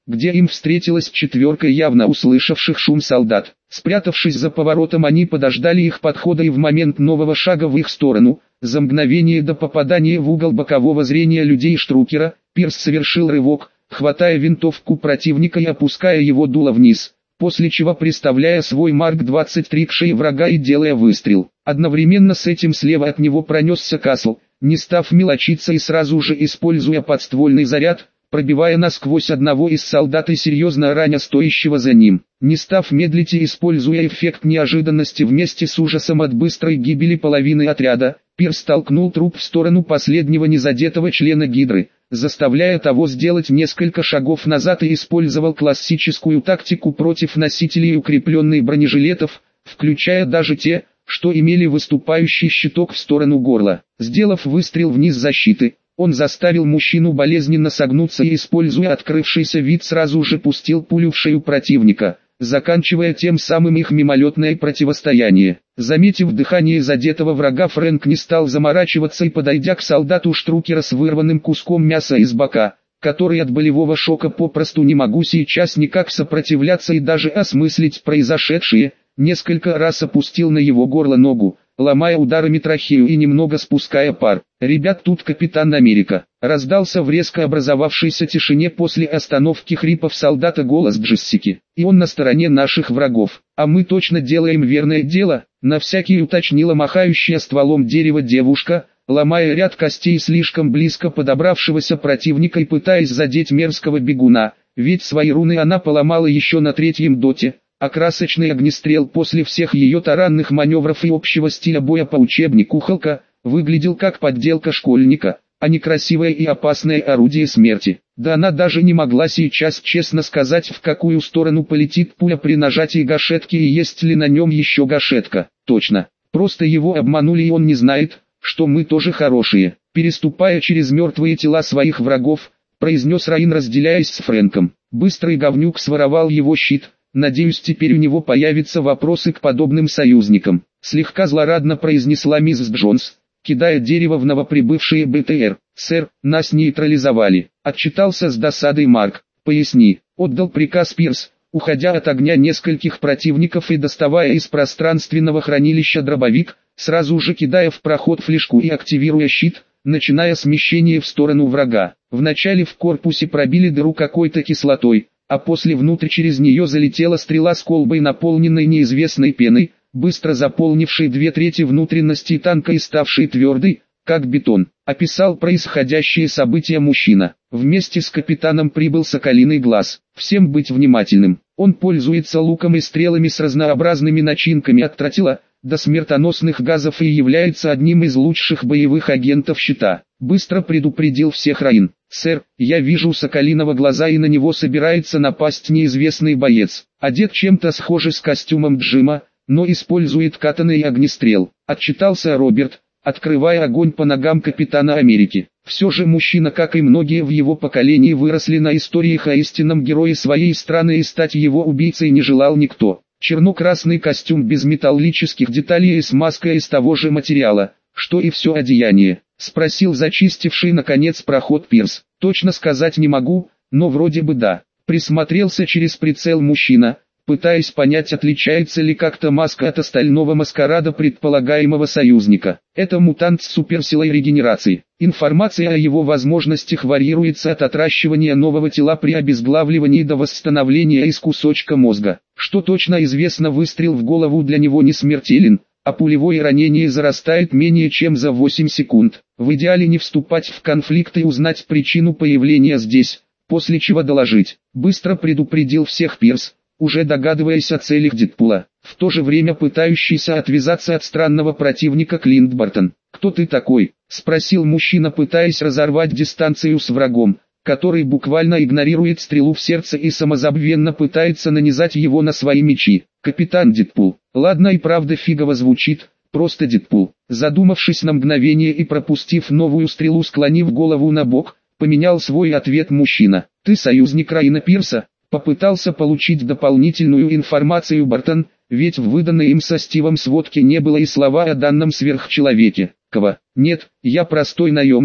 где им встретилась четверка явно услышавших шум солдат. Спрятавшись за поворотом, они подождали их подхода, и в момент нового шага в их сторону, за мгновение до попадания в угол бокового зрения людей Штрукера, Пирс совершил рывок, хватая винтовку противника и опуская его дуло вниз, после чего приставляя свой Марк двадцать три к шее врага и делая выстрел. Одновременно с этим слева от него пронесся Касл, не став мелочиться и сразу же используя подствольный заряд, пробивая насквозь одного из солдат и серьезно раня стоящего за ним. Не став медлить и используя эффект неожиданности вместе с ужасом от быстрой гибели половины отряда, Пирс толкнул труп в сторону последнего незадетого члена Гидры, заставляя того сделать несколько шагов назад, и использовал классическую тактику против носителей укрепленных бронежилетов, включая даже те, что имели выступающий щиток в сторону горла. Сделав выстрел вниз защиты, он заставил мужчину болезненно согнуться и, используя открывшийся вид, сразу же пустил пулю в шею противника, заканчивая тем самым их мимолетное противостояние. Заметив дыхание задетого врага, Фрэнк не стал заморачиваться и, подойдя к солдату Штрукера с вырванным куском мяса из бока, который от болевого шока попросту не могу сейчас никак сопротивляться и даже осмыслить произошедшее, несколько раз опустил на его горло ногу, ломая ударами трахею и немного спуская пар. «Ребят, тут Капитан Америка!» Раздался в резко образовавшейся тишине после остановки хрипов солдата голос Джессики. «И он на стороне наших врагов. А мы точно делаем верное дело», на всякий уточнила махающая стволом дерева девушка, ломая ряд костей слишком близко подобравшегося противника и пытаясь задеть мерзкого бегуна, ведь свои руны она поломала еще на третьем доте, а красочный огнестрел после всех ее таранных маневров и общего стиля боя по учебнику Халка выглядел как подделка школьника, а не красивое и опасное орудие смерти. Да она даже не могла сейчас честно сказать, в какую сторону полетит пуля при нажатии гашетки и есть ли на нем еще гашетка. Точно, просто его обманули, и он не знает, что мы тоже хорошие. Переступая через мертвые тела своих врагов, произнес Раин, разделяясь с Фрэнком. Быстрый говнюк своровал его щит. «Надеюсь, теперь у него появятся вопросы к подобным союзникам», слегка злорадно произнесла миссис Джонс, кидая дерево в новоприбывшие БТР. «Сэр, нас нейтрализовали», отчитался с досадой Марк. «Поясни», отдал приказ Пирс, уходя от огня нескольких противников и доставая из пространственного хранилища дробовик, сразу же кидая в проход флешку и активируя щит, начиная смещение в сторону врага. Вначале в корпусе пробили дыру какой-то кислотой, а после внутрь через нее залетела стрела с колбой, наполненной неизвестной пеной, быстро заполнившей две трети внутренности танка и ставшей твердой, как бетон. Описал происходящие события мужчина. Вместе с капитаном прибыл Соколиный Глаз. Всем быть внимательным. Он пользуется луком и стрелами с разнообразными начинками от тротила до смертоносных газов и является одним из лучших боевых агентов щита. Быстро предупредил всех Раин. «Сэр, я вижу Соколиного Глаза, и на него собирается напасть неизвестный боец. Одет чем-то схоже с костюмом Джима, но использует катана и огнестрел», отчитался Роберт, открывая огонь по ногам Капитана Америки. Все же мужчина, как и многие в его поколении, выросли на историях о истинном герое своей страны, и стать его убийцей не желал никто. Черно-красный костюм без металлических деталей и с маской из того же материала, что и все одеяние, спросил зачистивший наконец проход Пирс. «Точно сказать не могу, но вроде бы да». Присмотрелся через прицел мужчина, пытаясь понять, отличается ли как-то маска от остального маскарада предполагаемого союзника. Это мутант с суперсилой регенерации. Информация о его возможностях варьируется от отращивания нового тела при обезглавливании до восстановления из кусочка мозга. Что точно известно, выстрел в голову для него не смертелен, а пулевое ранение зарастает менее чем за восемь секунд. В идеале не вступать в конфликт и узнать причину появления здесь, после чего доложить. Быстро предупредил всех Пирс, уже догадываясь о целях Дэдпула, в то же время пытающийся отвязаться от странного противника Клинт Бартон. «Кто ты такой?» — спросил мужчина, пытаясь разорвать дистанцию с врагом, который буквально игнорирует стрелу в сердце и самозабвенно пытается нанизать его на свои мечи. «Капитан Дэдпул». «Ладно, и правда фигово звучит, просто Дэдпул». Задумавшись на мгновение и пропустив новую стрелу, склонив голову на бок, поменял свой ответ мужчина. «Ты союзник Раина Пирса?» Попытался получить дополнительную информацию Бартон, ведь в выданной им со Стивом сводке не было и слова о данном сверхчеловеке. «Кого? Нет, я простой наемник»,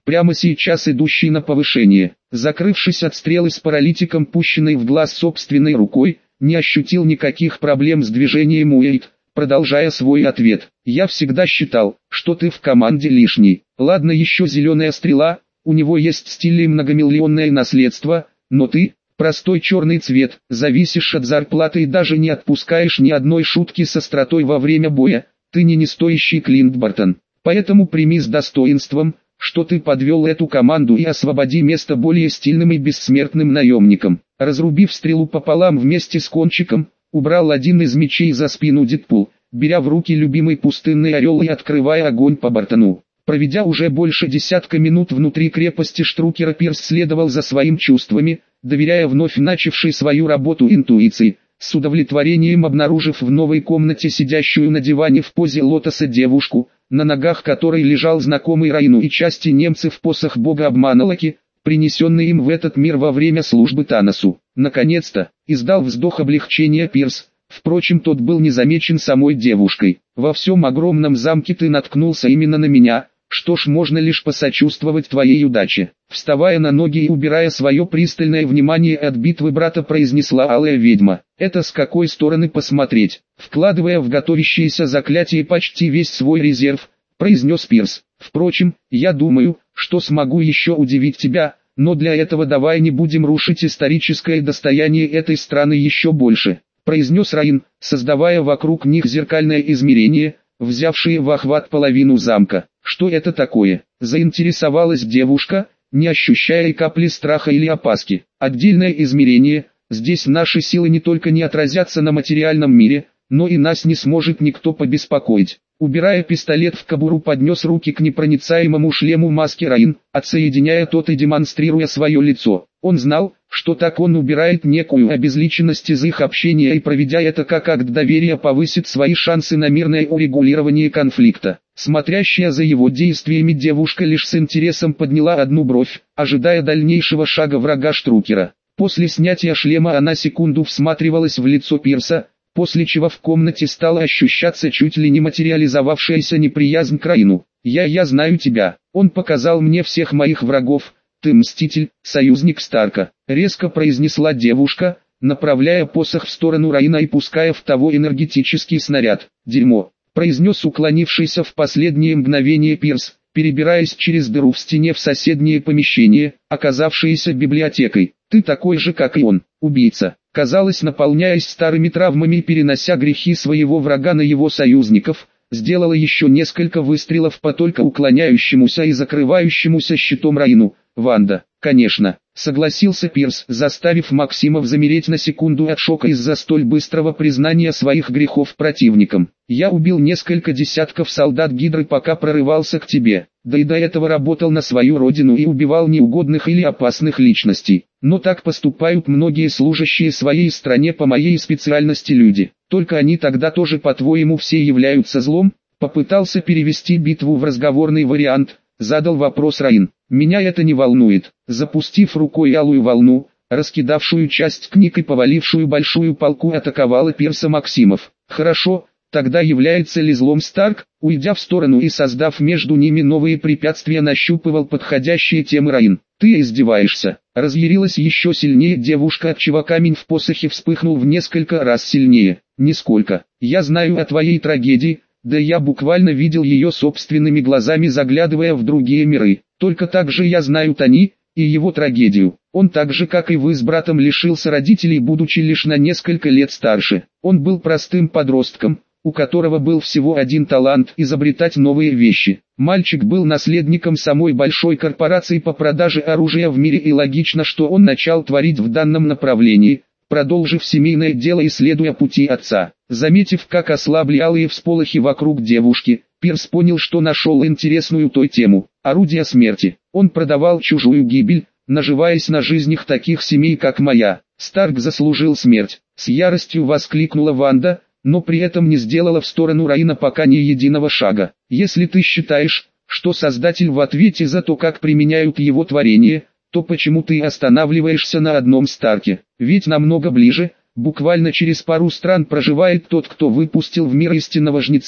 прямо сейчас идущий на повышение. Закрывшись от стрелы с паралитиком, пущенной в глаз собственной рукой, не ощутил никаких проблем с движением Уэйд, продолжая свой ответ. «Я всегда считал, что ты в команде лишний. Ладно, еще зеленая стрела, у него есть стиль и многомиллионное наследство, но ты, простой черный цвет, зависишь от зарплаты и даже не отпускаешь ни одной шутки с остротой во время боя, ты не нестоящий Клинт Бартон. Поэтому прими с достоинством, что ты подвел эту команду и освободи место более стильным и бессмертным наемникам». Разрубив стрелу пополам вместе с кончиком, убрал один из мечей за спину Дедпул, беря в руки любимый пустынный орел и открывая огонь по Бартону. Проведя уже больше десятка минут внутри крепости Штрукера, Пирс следовал за своими чувствами, доверяя вновь начавшей свою работу интуиции, с удовлетворением обнаружив в новой комнате сидящую на диване в позе лотоса девушку, на ногах которой лежал знакомый Раину и части немцев посох бога обмана Локи, принесенный им в этот мир во время службы Таносу. Наконец-то, издал вздох облегчения Пирс. Впрочем, тот был не замечен самой девушкой. «Во всем огромном замке ты наткнулся именно на меня, что ж, можно лишь посочувствовать твоей удаче». Вставая на ноги и убирая свое пристальное внимание от битвы брата, произнесла алая ведьма. «Это с какой стороны посмотреть?» Вкладывая в готовящееся заклятие почти весь свой резерв, произнес Пирс. «Впрочем, я думаю, что смогу еще удивить тебя, но для этого давай не будем рушить историческое достояние этой страны еще больше», произнес Раин, создавая вокруг них зеркальное измерение, взявшее в охват половину замка. «Что это такое?» – заинтересовалась девушка, не ощущая и капли страха или опаски. «Отдельное измерение, здесь наши силы не только не отразятся на материальном мире, но и нас не сможет никто побеспокоить». Убирая пистолет в кобуру, поднес руки к непроницаемому шлему маски Раин, отсоединяя тот и демонстрируя свое лицо. Он знал, что так он убирает некую обезличенность из их общения и, проведя это как акт доверия, повысит свои шансы на мирное урегулирование конфликта. Смотрящая за его действиями девушка лишь с интересом подняла одну бровь, ожидая дальнейшего шага врага Штрукера. После снятия шлема она секунду всматривалась в лицо Пирса, после чего в комнате стала ощущаться чуть ли не материализовавшаяся неприязнь к Раину. «Я, я знаю тебя, он показал мне всех моих врагов, ты мститель, союзник Старка», резко произнесла девушка, направляя посох в сторону Раина и пуская в того энергетический снаряд. «Дерьмо», произнес уклонившийся в последнее мгновение Пирс, перебираясь через дыру в стене в соседнее помещение, оказавшееся библиотекой. «Ты такой же, как и он, убийца». Казалось, наполняясь старыми травмами и перенося грехи своего врага на его союзников, сделала еще несколько выстрелов по только уклоняющемуся и закрывающемуся щитом Раину. «Ванда, конечно», согласился Пирс, заставив Максимов замереть на секунду от шока из-за столь быстрого признания своих грехов противникам. «Я убил несколько десятков солдат Гидры, пока прорывался к тебе, да и до этого работал на свою родину и убивал неугодных или опасных личностей. Но так поступают многие служащие своей стране по моей специальности люди. Только они тогда тоже, по-твоему, все являются злом?» Попытался перевести битву в разговорный вариант, задал вопрос Раин. «Меня это не волнует». Запустив рукой алую волну, раскидавшую часть книг и повалившую большую полку, атаковала Пирса Максимов. «Хорошо, тогда является ли злом Старк?» Уйдя в сторону и создав между ними новые препятствия, нащупывал подходящие темы Раин. «Ты издеваешься?» Разъярилась еще сильнее девушка, отчего камень в посохе вспыхнул в несколько раз сильнее. «Нисколько. Я знаю о твоей трагедии, да я буквально видел ее собственными глазами, заглядывая в другие миры. Только так же я знаю Тони и его трагедию. Он так же, как и вы с братом, лишился родителей, будучи лишь на несколько лет старше. Он был простым подростком, у которого был всего один талант – изобретать новые вещи. Мальчик был наследником самой большой корпорации по продаже оружия в мире, и логично, что он начал творить в данном направлении, продолжив семейное дело и следуя пути отца. Заметив, как ослабли алые всполохи вокруг девушки, Пирс понял, что нашел интересную той тему – орудие смерти. Он продавал чужую гибель, наживаясь на жизнях таких семей, как моя. Старк заслужил смерть. С яростью воскликнула Ванда, но при этом не сделала в сторону Раина пока ни единого шага. «Если ты считаешь, что Создатель в ответе за то, как применяют его творение, то почему ты останавливаешься на одном Старке? Ведь намного ближе, буквально через пару стран, проживает тот, кто выпустил в мир истинного жнеца,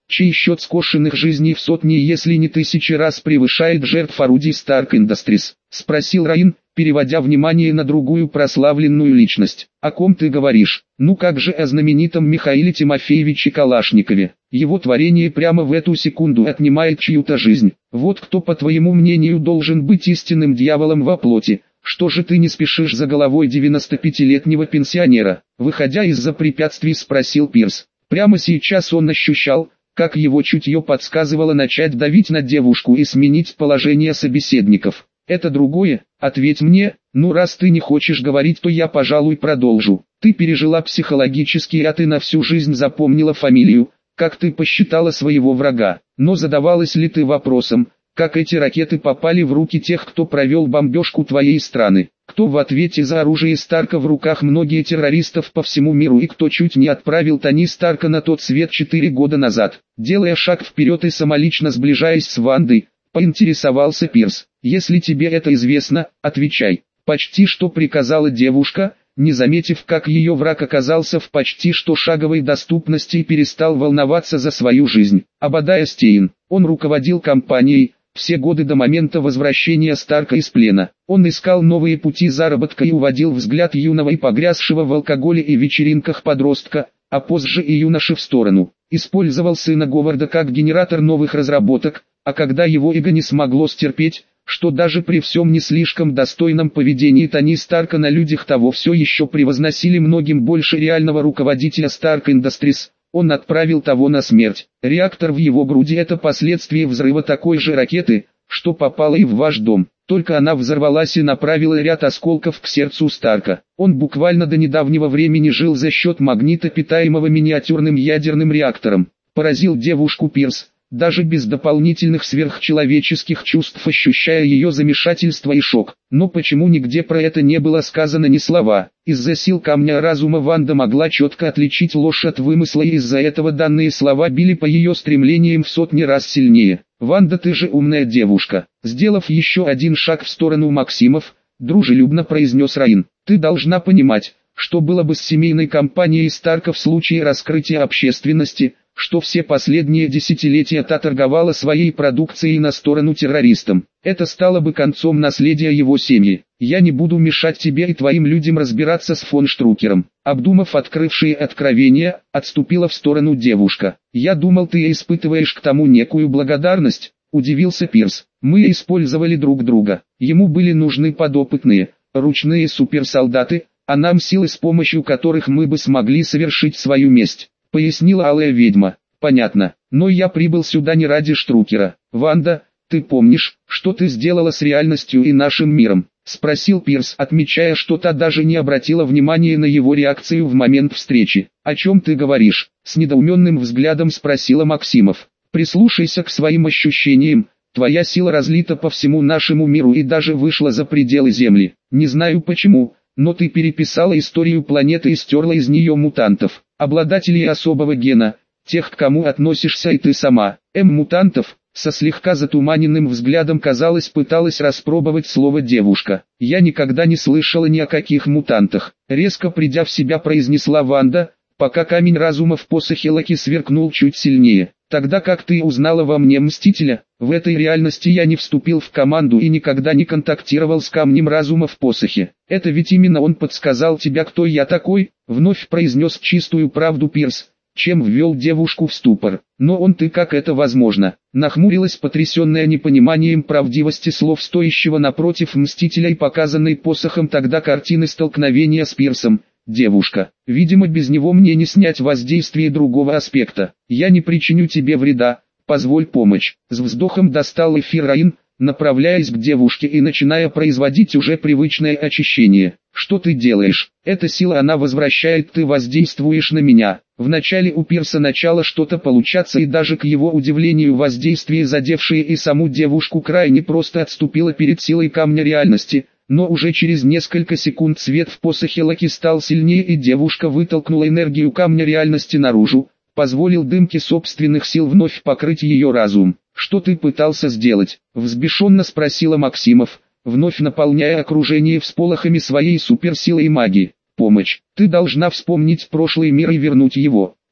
чей счет скошенных жизней в сотни если не тысячи раз превышает жертв орудий Stark Industries? Спросил Раин, переводя внимание на другую прославленную личность. О ком ты говоришь? Ну как же о знаменитом Михаиле Тимофеевиче Калашникове. Его творение прямо в эту секунду отнимает чью-то жизнь. Вот кто, по твоему мнению, должен быть истинным дьяволом во плоти. Что же ты не спешишь за головой девяностопятилетнего пенсионера? Выходя из-за препятствий, спросил Пирс. Прямо сейчас он ощущал, как его чутье подсказывало начать давить на девушку и сменить положение собеседников. Это другое, ответь мне. Ну раз ты не хочешь говорить, то я, пожалуй, продолжу. Ты пережила психологически, а ты на всю жизнь запомнила фамилию, как ты посчитала своего врага. Но задавалась ли ты вопросом, как эти ракеты попали в руки тех, кто провел бомбежку твоей страны? Кто в ответе за оружие Старка в руках многих террористов по всему миру и кто чуть не отправил Тони Старка на тот свет четыре года назад? Делая шаг вперед и самолично сближаясь с Вандой, поинтересовался Пирс. Если тебе это известно, отвечай. Почти что приказала девушка, не заметив, как ее враг оказался в почти что шаговой доступности и перестал волноваться за свою жизнь. Обадая Стейн, он руководил компанией, все годы до момента возвращения Старка из плена. Он искал новые пути заработка и уводил взгляд юного и погрязшего в алкоголе и вечеринках подростка, а позже и юноши в сторону. Использовал сына Говарда как генератор новых разработок, а когда его эго не смогло стерпеть, что даже при всем не слишком достойном поведении Тони Старка на людях того все еще превозносили многим больше реального руководителя Stark Industries, он отправил того на смерть. Реактор в его груди — это последствия взрыва такой же ракеты, что попала и в ваш дом. Только она взорвалась и направила ряд осколков к сердцу Старка. Он буквально до недавнего времени жил за счет магнита, питаемого миниатюрным ядерным реактором. Поразил девушку Пирс, даже без дополнительных сверхчеловеческих чувств ощущая ее замешательство и шок. Но почему нигде про это не было сказано ни слова? Из-за сил камня разума Ванда могла четко отличить ложь от вымысла, и из-за этого данные слова били по ее стремлениям в сотни раз сильнее. «Ванда, ты же умная девушка». Сделав еще один шаг в сторону Максимов, дружелюбно произнес Раин. «Ты должна понимать, что было бы с семейной компанией Старка в случае раскрытия общественности, что все последние десятилетия та торговала своей продукцией на сторону террористам. Это стало бы концом наследия его семьи. Я не буду мешать тебе и твоим людям разбираться с фон Штрукером». Обдумав открывшие откровения, отступила в сторону девушка. «Я думал, ты испытываешь к тому некую благодарность», — удивился Пирс. «Мы использовали друг друга. Ему были нужны подопытные, ручные суперсолдаты, а нам силы, с помощью которых мы бы смогли совершить свою месть», — пояснила алая ведьма. «Понятно, но я прибыл сюда не ради Штрукера. Ванда, ты помнишь, что ты сделала с реальностью и нашим миром?» — спросил Пирс, отмечая, что та даже не обратила внимания на его реакцию в момент встречи. «О чем ты говоришь?» — с недоуменным взглядом спросила Максимов. «Прислушайся к своим ощущениям. Твоя сила разлита по всему нашему миру и даже вышла за пределы Земли. Не знаю почему, но ты переписала историю планеты и стерла из нее мутантов, обладателей особого гена, тех, к кому относишься и ты сама. М-мутантов». Со слегка затуманенным взглядом, казалось, пыталась распробовать слово девушка. «Я никогда не слышала ни о каких мутантах», — резко придя в себя произнесла Ванда, пока камень разума в посохе Локи сверкнул чуть сильнее. «Тогда как ты узнала во мне Мстителя? В этой реальности я не вступил в команду и никогда не контактировал с камнем разума в посохе. Это ведь именно он подсказал тебе, кто я такой», — вновь произнес чистую правду Пирс, чем ввел девушку в ступор. «Но он ты как это возможно?» Нахмурилась, потрясенная непониманием правдивости слов стоящего напротив Мстителя и показанной посохом тогда картины столкновения с Пирсом. «Девушка, видимо, без него мне не снять воздействие другого аспекта. Я не причиню тебе вреда, позволь помочь». С вздохом достал эфир Раин, направляясь к девушке и начиная производить уже привычное очищение. «Что ты делаешь? Эта сила она возвращает, ты воздействуешь на меня». Вначале у Пирса начало что-то получаться, и даже к его удивлению воздействие, задевшее и саму девушку, крайне просто отступило перед силой камня реальности, но уже через несколько секунд свет в посохе Локи стал сильнее, и девушка вытолкнула энергию камня реальности наружу, позволил дымке собственных сил вновь покрыть ее разум. «Что ты пытался сделать?» — взбешенно спросила Максимов, вновь наполняя окружение всполохами своей суперсилы и магии. «Помощь. Ты должна вспомнить прошлый мир и вернуть его.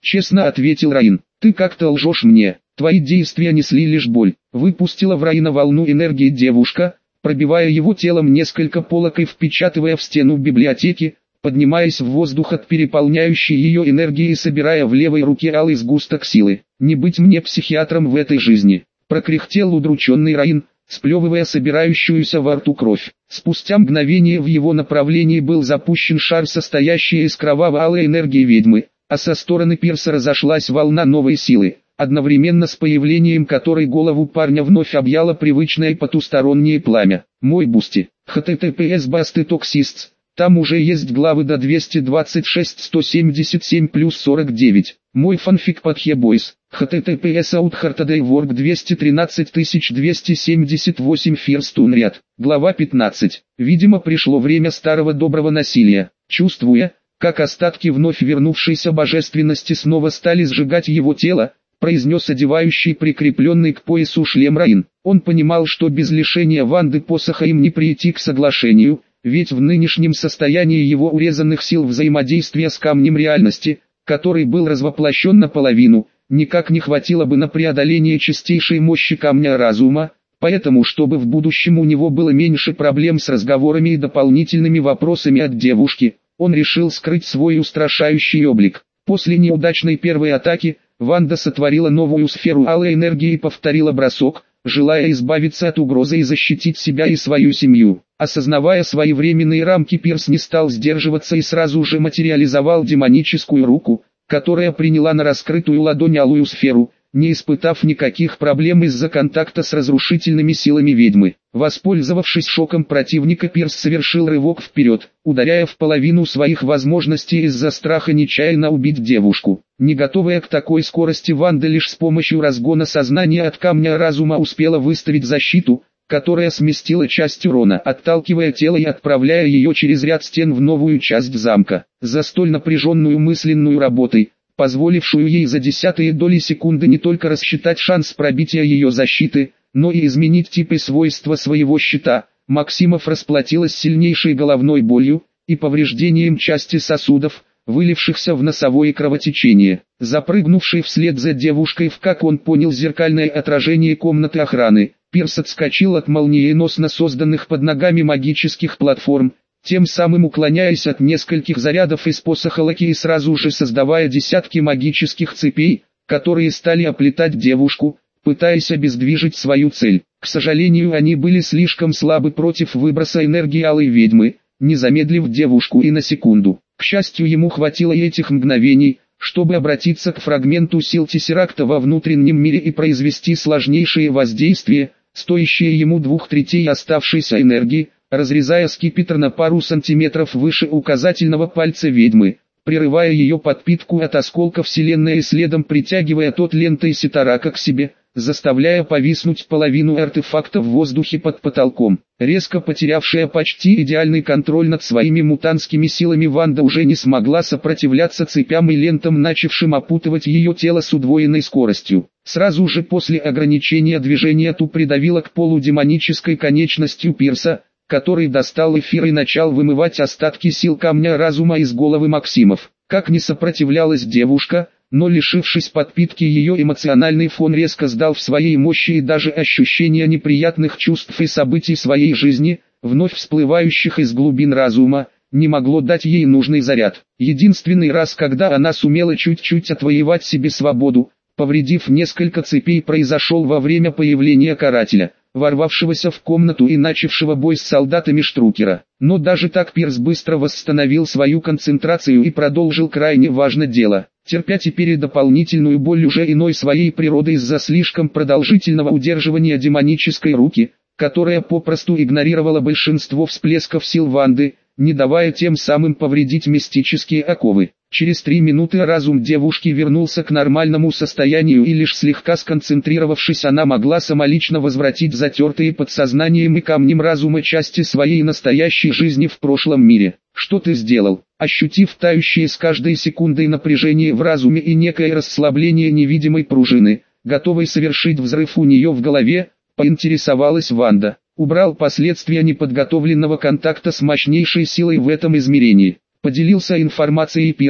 честно ответил Раин. Ты как-то лжешь мне, твои действия несли лишь боль. Выпустила в Раина волну энергии девушка, пробивая его телом несколько полок и впечатывая в стену библиотеки, поднимаясь в воздух от переполняющей ее энергии и собирая в левой руке алый сгусток силы. «Не быть мне психиатром в этой жизни», — прокряхтел удрученный Раин, сплевывая собирающуюся во рту кровь. Спустя мгновение в его направлении был запущен шар, состоящий из кроваво-алой энергии ведьмы, а со стороны пирса разошлась волна новой силы, одновременно с появлением которой голову парня вновь объяло привычное потустороннее пламя. «Мой бусти, эйч ти ти пи эс басты токсиsts». Там уже есть главы до двести двадцать шесть сто семьдесят семь плюс сорок девять. Мой фанфик под Хебойс. эйч ти ти пи эс Outhheartedaywork двести тринадцать тысяч двести семьдесят восемь First Unread. Глава пятнадцать. Видимо, пришло время старого доброго насилия. Чувствуя, как остатки вновь вернувшейся божественности снова стали сжигать его тело, произнес одевающий прикрепленный к поясу шлем Раин. Он понимал, что без лишения Ванды посоха им не прийти к соглашению, ведь в нынешнем состоянии его урезанных сил взаимодействия с камнем реальности, который был развоплощен наполовину, никак не хватило бы на преодоление чистейшей мощи камня разума, поэтому, чтобы в будущем у него было меньше проблем с разговорами и дополнительными вопросами от девушки, он решил скрыть свой устрашающий облик. После неудачной первой атаки, Ванда сотворила новую сферу алой энергии и повторила бросок, желая избавиться от угрозы и защитить себя и свою семью. Осознавая свои временные рамки, Пирс не стал сдерживаться и сразу же материализовал демоническую руку, которая приняла на раскрытую ладонь алую сферу, не испытав никаких проблем из-за контакта с разрушительными силами ведьмы. Воспользовавшись шоком противника, Пирс совершил рывок вперед, ударяя в половину своих возможностей из-за страха нечаянно убить девушку. Не готовая к такой скорости, Ванда лишь с помощью разгона сознания от камня разума успела выставить защиту, которая сместила часть урона, отталкивая тело и отправляя ее через ряд стен в новую часть замка. За столь напряженную мысленную работой, позволившую ей за десятые доли секунды не только рассчитать шанс пробития ее защиты, но и изменить тип и свойства своего щита, Максимов расплатилась сильнейшей головной болью и повреждением части сосудов, вылившихся в носовое кровотечение. Запрыгнувший вслед за девушкой в, как он понял, зеркальное отражение комнаты охраны, Пирс отскочил от молниеносно созданных под ногами магических платформ, тем самым уклоняясь от нескольких зарядов из посоха Лаки и сразу же создавая десятки магических цепей, которые стали оплетать девушку, пытаясь обездвижить свою цель. К сожалению, они были слишком слабы против выброса энергии алой ведьмы, не замедлив девушку и на секунду. К счастью, ему хватило и этих мгновений, чтобы обратиться к фрагменту сил Тессеракта во внутреннем мире и произвести сложнейшее воздействие, стоящее ему двух третей оставшейся энергии, разрезая скипетр на пару сантиметров выше указательного пальца ведьмы, прерывая ее подпитку от осколка вселенной и следом притягивая тот лентой Ситарака к себе, заставляя повиснуть половину артефакта в воздухе под потолком. Резко потерявшая почти идеальный контроль над своими мутантскими силами, Ванда уже не смогла сопротивляться цепям и лентам, начавшим опутывать ее тело с удвоенной скоростью. Сразу же после ограничения движения ту придавила к полу демонической конечностью Пирса, который достал эфир и начал вымывать остатки сил камня разума из головы Максимов. Как ни сопротивлялась девушка, но лишившись подпитки, ее эмоциональный фон резко сдал в своей мощи, и даже ощущение неприятных чувств и событий своей жизни, вновь всплывающих из глубин разума, не могло дать ей нужный заряд. Единственный раз, когда она сумела чуть-чуть отвоевать себе свободу, повредив несколько цепей, произошел во время появления карателя, ворвавшегося в комнату и начавшего бой с солдатами Штрукера. Но даже так Пирс быстро восстановил свою концентрацию и продолжил крайне важное дело, терпя теперь и дополнительную боль уже иной своей природы из-за слишком продолжительного удерживания демонической руки, которая попросту игнорировала большинство всплесков сил Ванды, не давая тем самым повредить мистические оковы. Через три минуты разум девушки вернулся к нормальному состоянию, и лишь слегка сконцентрировавшись, она могла самолично возвратить затертые подсознанием и камнем разума части своей настоящей жизни в прошлом мире. «Что ты сделал?» Ощутив тающее с каждой секундой напряжение в разуме и некое расслабление невидимой пружины, готовой совершить взрыв у нее в голове, поинтересовалась Ванда. «Убрал последствия неподготовленного контакта с мощнейшей силой в этом измерении», — поделился информацией Пирс,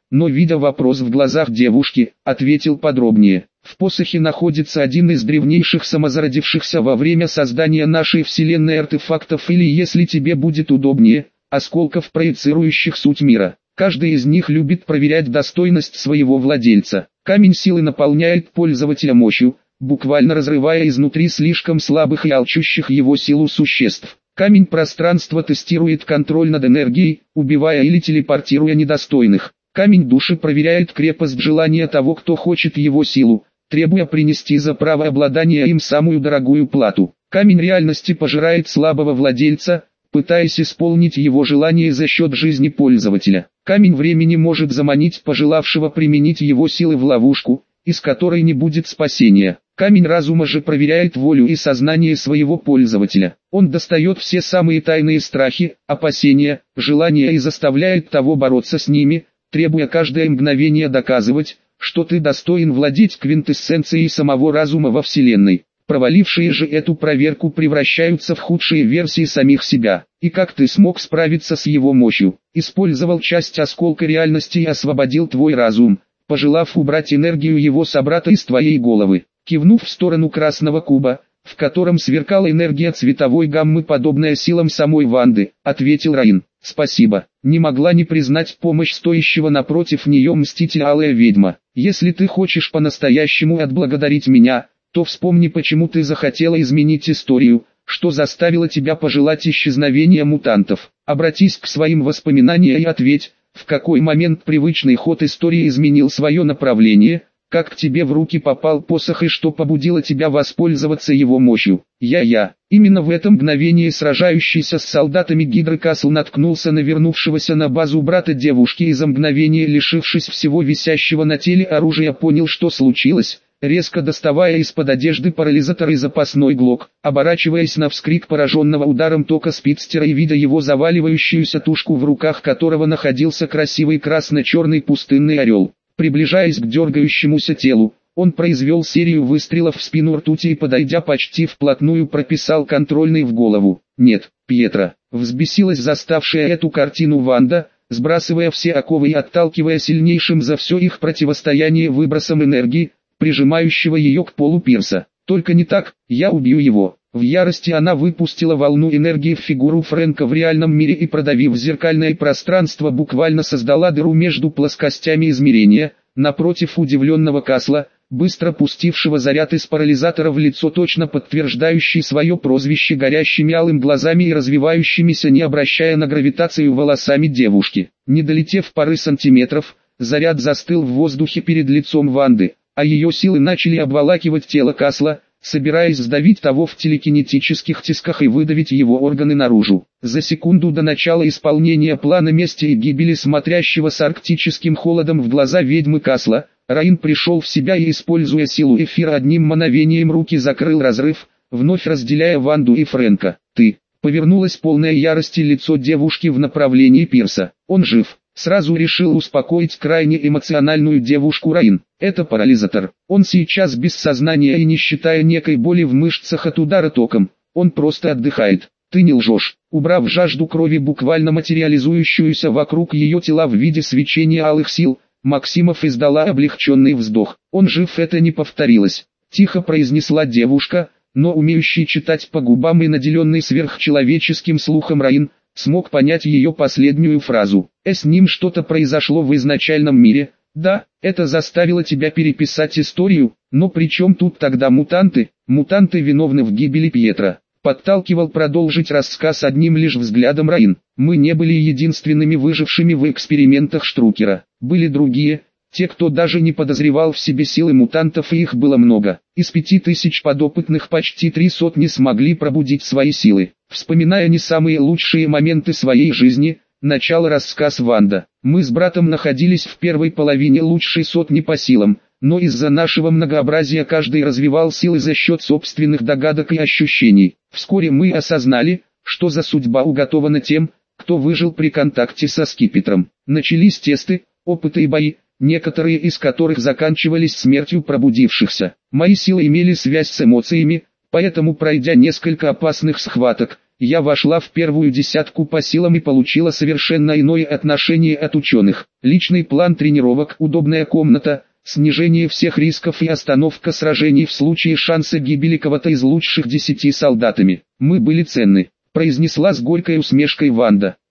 но, видя вопрос в глазах девушки, ответил подробнее. В посохе находится один из древнейших самозародившихся во время создания нашей Вселенной артефактов, или, если тебе будет удобнее, осколков, проецирующих суть мира. Каждый из них любит проверять достойность своего владельца. Камень силы наполняет пользователя мощью, буквально разрывая изнутри слишком слабых и алчущих его силу существ. Камень пространства тестирует контроль над энергией, убивая или телепортируя недостойных. Камень души проверяет крепость желания того, кто хочет его силу, требуя принести за право обладания им самую дорогую плату. Камень реальности пожирает слабого владельца, пытаясь исполнить его желание за счет жизни пользователя. Камень времени может заманить пожелавшего применить его силы в ловушку, из которой не будет спасения. Камень разума же проверяет волю и сознание своего пользователя. Он достает все самые тайные страхи, опасения, желания и заставляет того бороться с ними, требуя каждое мгновение доказывать, что ты достоин владеть квинтэссенцией самого разума во Вселенной. Провалившие же эту проверку превращаются в худшие версии самих себя. И как ты смог справиться с его мощью? Использовал часть осколка реальности и освободил твой разум, пожелав убрать энергию его собрата из твоей головы. Кивнув в сторону красного куба, в котором сверкала энергия цветовой гаммы, подобная силам самой Ванды, ответил Раин. Спасибо. Не могла не признать помощь стоящего напротив нее мстителя Алая Ведьма. Если ты хочешь по-настоящему отблагодарить меня, то вспомни, почему ты захотела изменить историю, что заставило тебя пожелать исчезновения мутантов. Обратись к своим воспоминаниям и ответь, в какой момент привычный ход истории изменил свое направление, как к тебе в руки попал посох и что побудило тебя воспользоваться его мощью. Я-я. Именно в это мгновение сражающийся с солдатами Гидры Касл наткнулся на вернувшегося на базу брата девушки и за мгновение, лишившись всего висящего на теле оружия, понял, что случилось. Резко доставая из-под одежды парализатор и запасной глок, оборачиваясь на вскрик пораженного ударом тока спидстера и видя его заваливающуюся тушку, в руках которого находился красивый красно-черный пустынный орел. Приближаясь к дергающемуся телу, он произвел серию выстрелов в спину ртути и, подойдя почти вплотную, прописал контрольный в голову. «Нет, Пьетро!» Взбесилась заставшая эту картину Ванда, сбрасывая все оковы и отталкивая сильнейшим за все их противостояние выбросом энергии, прижимающего ее к полу пирса. «Только не так, я убью его!» В ярости она выпустила волну энергии в фигуру Фрэнка в реальном мире и, продавив зеркальное пространство, буквально создала дыру между плоскостями измерения, напротив удивленного Касла, быстро пустившего заряд из парализатора в лицо, точно подтверждающий свое прозвище горящими алым глазами и развивающимися, не обращая на гравитацию, волосами девушки. Не долетев пары сантиметров, заряд застыл в воздухе перед лицом Ванды, а ее силы начали обволакивать тело Касла, собираясь сдавить того в телекинетических тисках и выдавить его органы наружу. За секунду до начала исполнения плана мести и гибели смотрящего с арктическим холодом в глаза ведьмы Касла, Раин пришел в себя и, используя силу эфира, одним мановением руки закрыл разрыв, вновь разделяя Ванду и Фрэнка. «Ты!» — повернулось полное ярости лицо девушки в направлении пирса. «Он жив!» Сразу решил успокоить крайне эмоциональную девушку Раин. «Это парализатор. Он сейчас без сознания и, не считая некой боли в мышцах от удара током, он просто отдыхает. Ты не лжешь». Убрав жажду крови, буквально материализующуюся вокруг ее тела в виде свечения алых сил, Максимов издала облегченный вздох. «Он жив, это не повторилось», — тихо произнесла девушка, но умеющий читать по губам и наделенный сверхчеловеческим слухом Раин смог понять ее последнюю фразу. «Э, с ним что-то произошло в изначальном мире. Да, это заставило тебя переписать историю, но при чем тут тогда мутанты? Мутанты виновны в гибели Пьетро». Подталкивал продолжить рассказ одним лишь взглядом Раин. «Мы не были единственными выжившими в экспериментах Штрукера. Были другие, те, кто даже не подозревал в себе силы мутантов, и их было много. Из пяти тысяч подопытных почти три сотни смогли пробудить свои силы». Вспоминая не самые лучшие моменты своей жизни, начал рассказ Ванда. «Мы с братом находились в первой половине лучшей сотни по силам, но из-за нашего многообразия каждый развивал силы за счет собственных догадок и ощущений. Вскоре мы осознали, что за судьба уготована тем, кто выжил при контакте со скипетром. Начались тесты, опыты и бои, некоторые из которых заканчивались смертью пробудившихся. Мои силы имели связь с эмоциями, поэтому, пройдя несколько опасных схваток, Я вошла в первую десятку по силам и получила совершенно иное отношение от ученых. Личный план тренировок, удобная комната, снижение всех рисков и остановка сражений в случае шанса гибели кого-то из лучших десяти солдатами. Мы были ценны, произнесла с горькой усмешкой Ванда.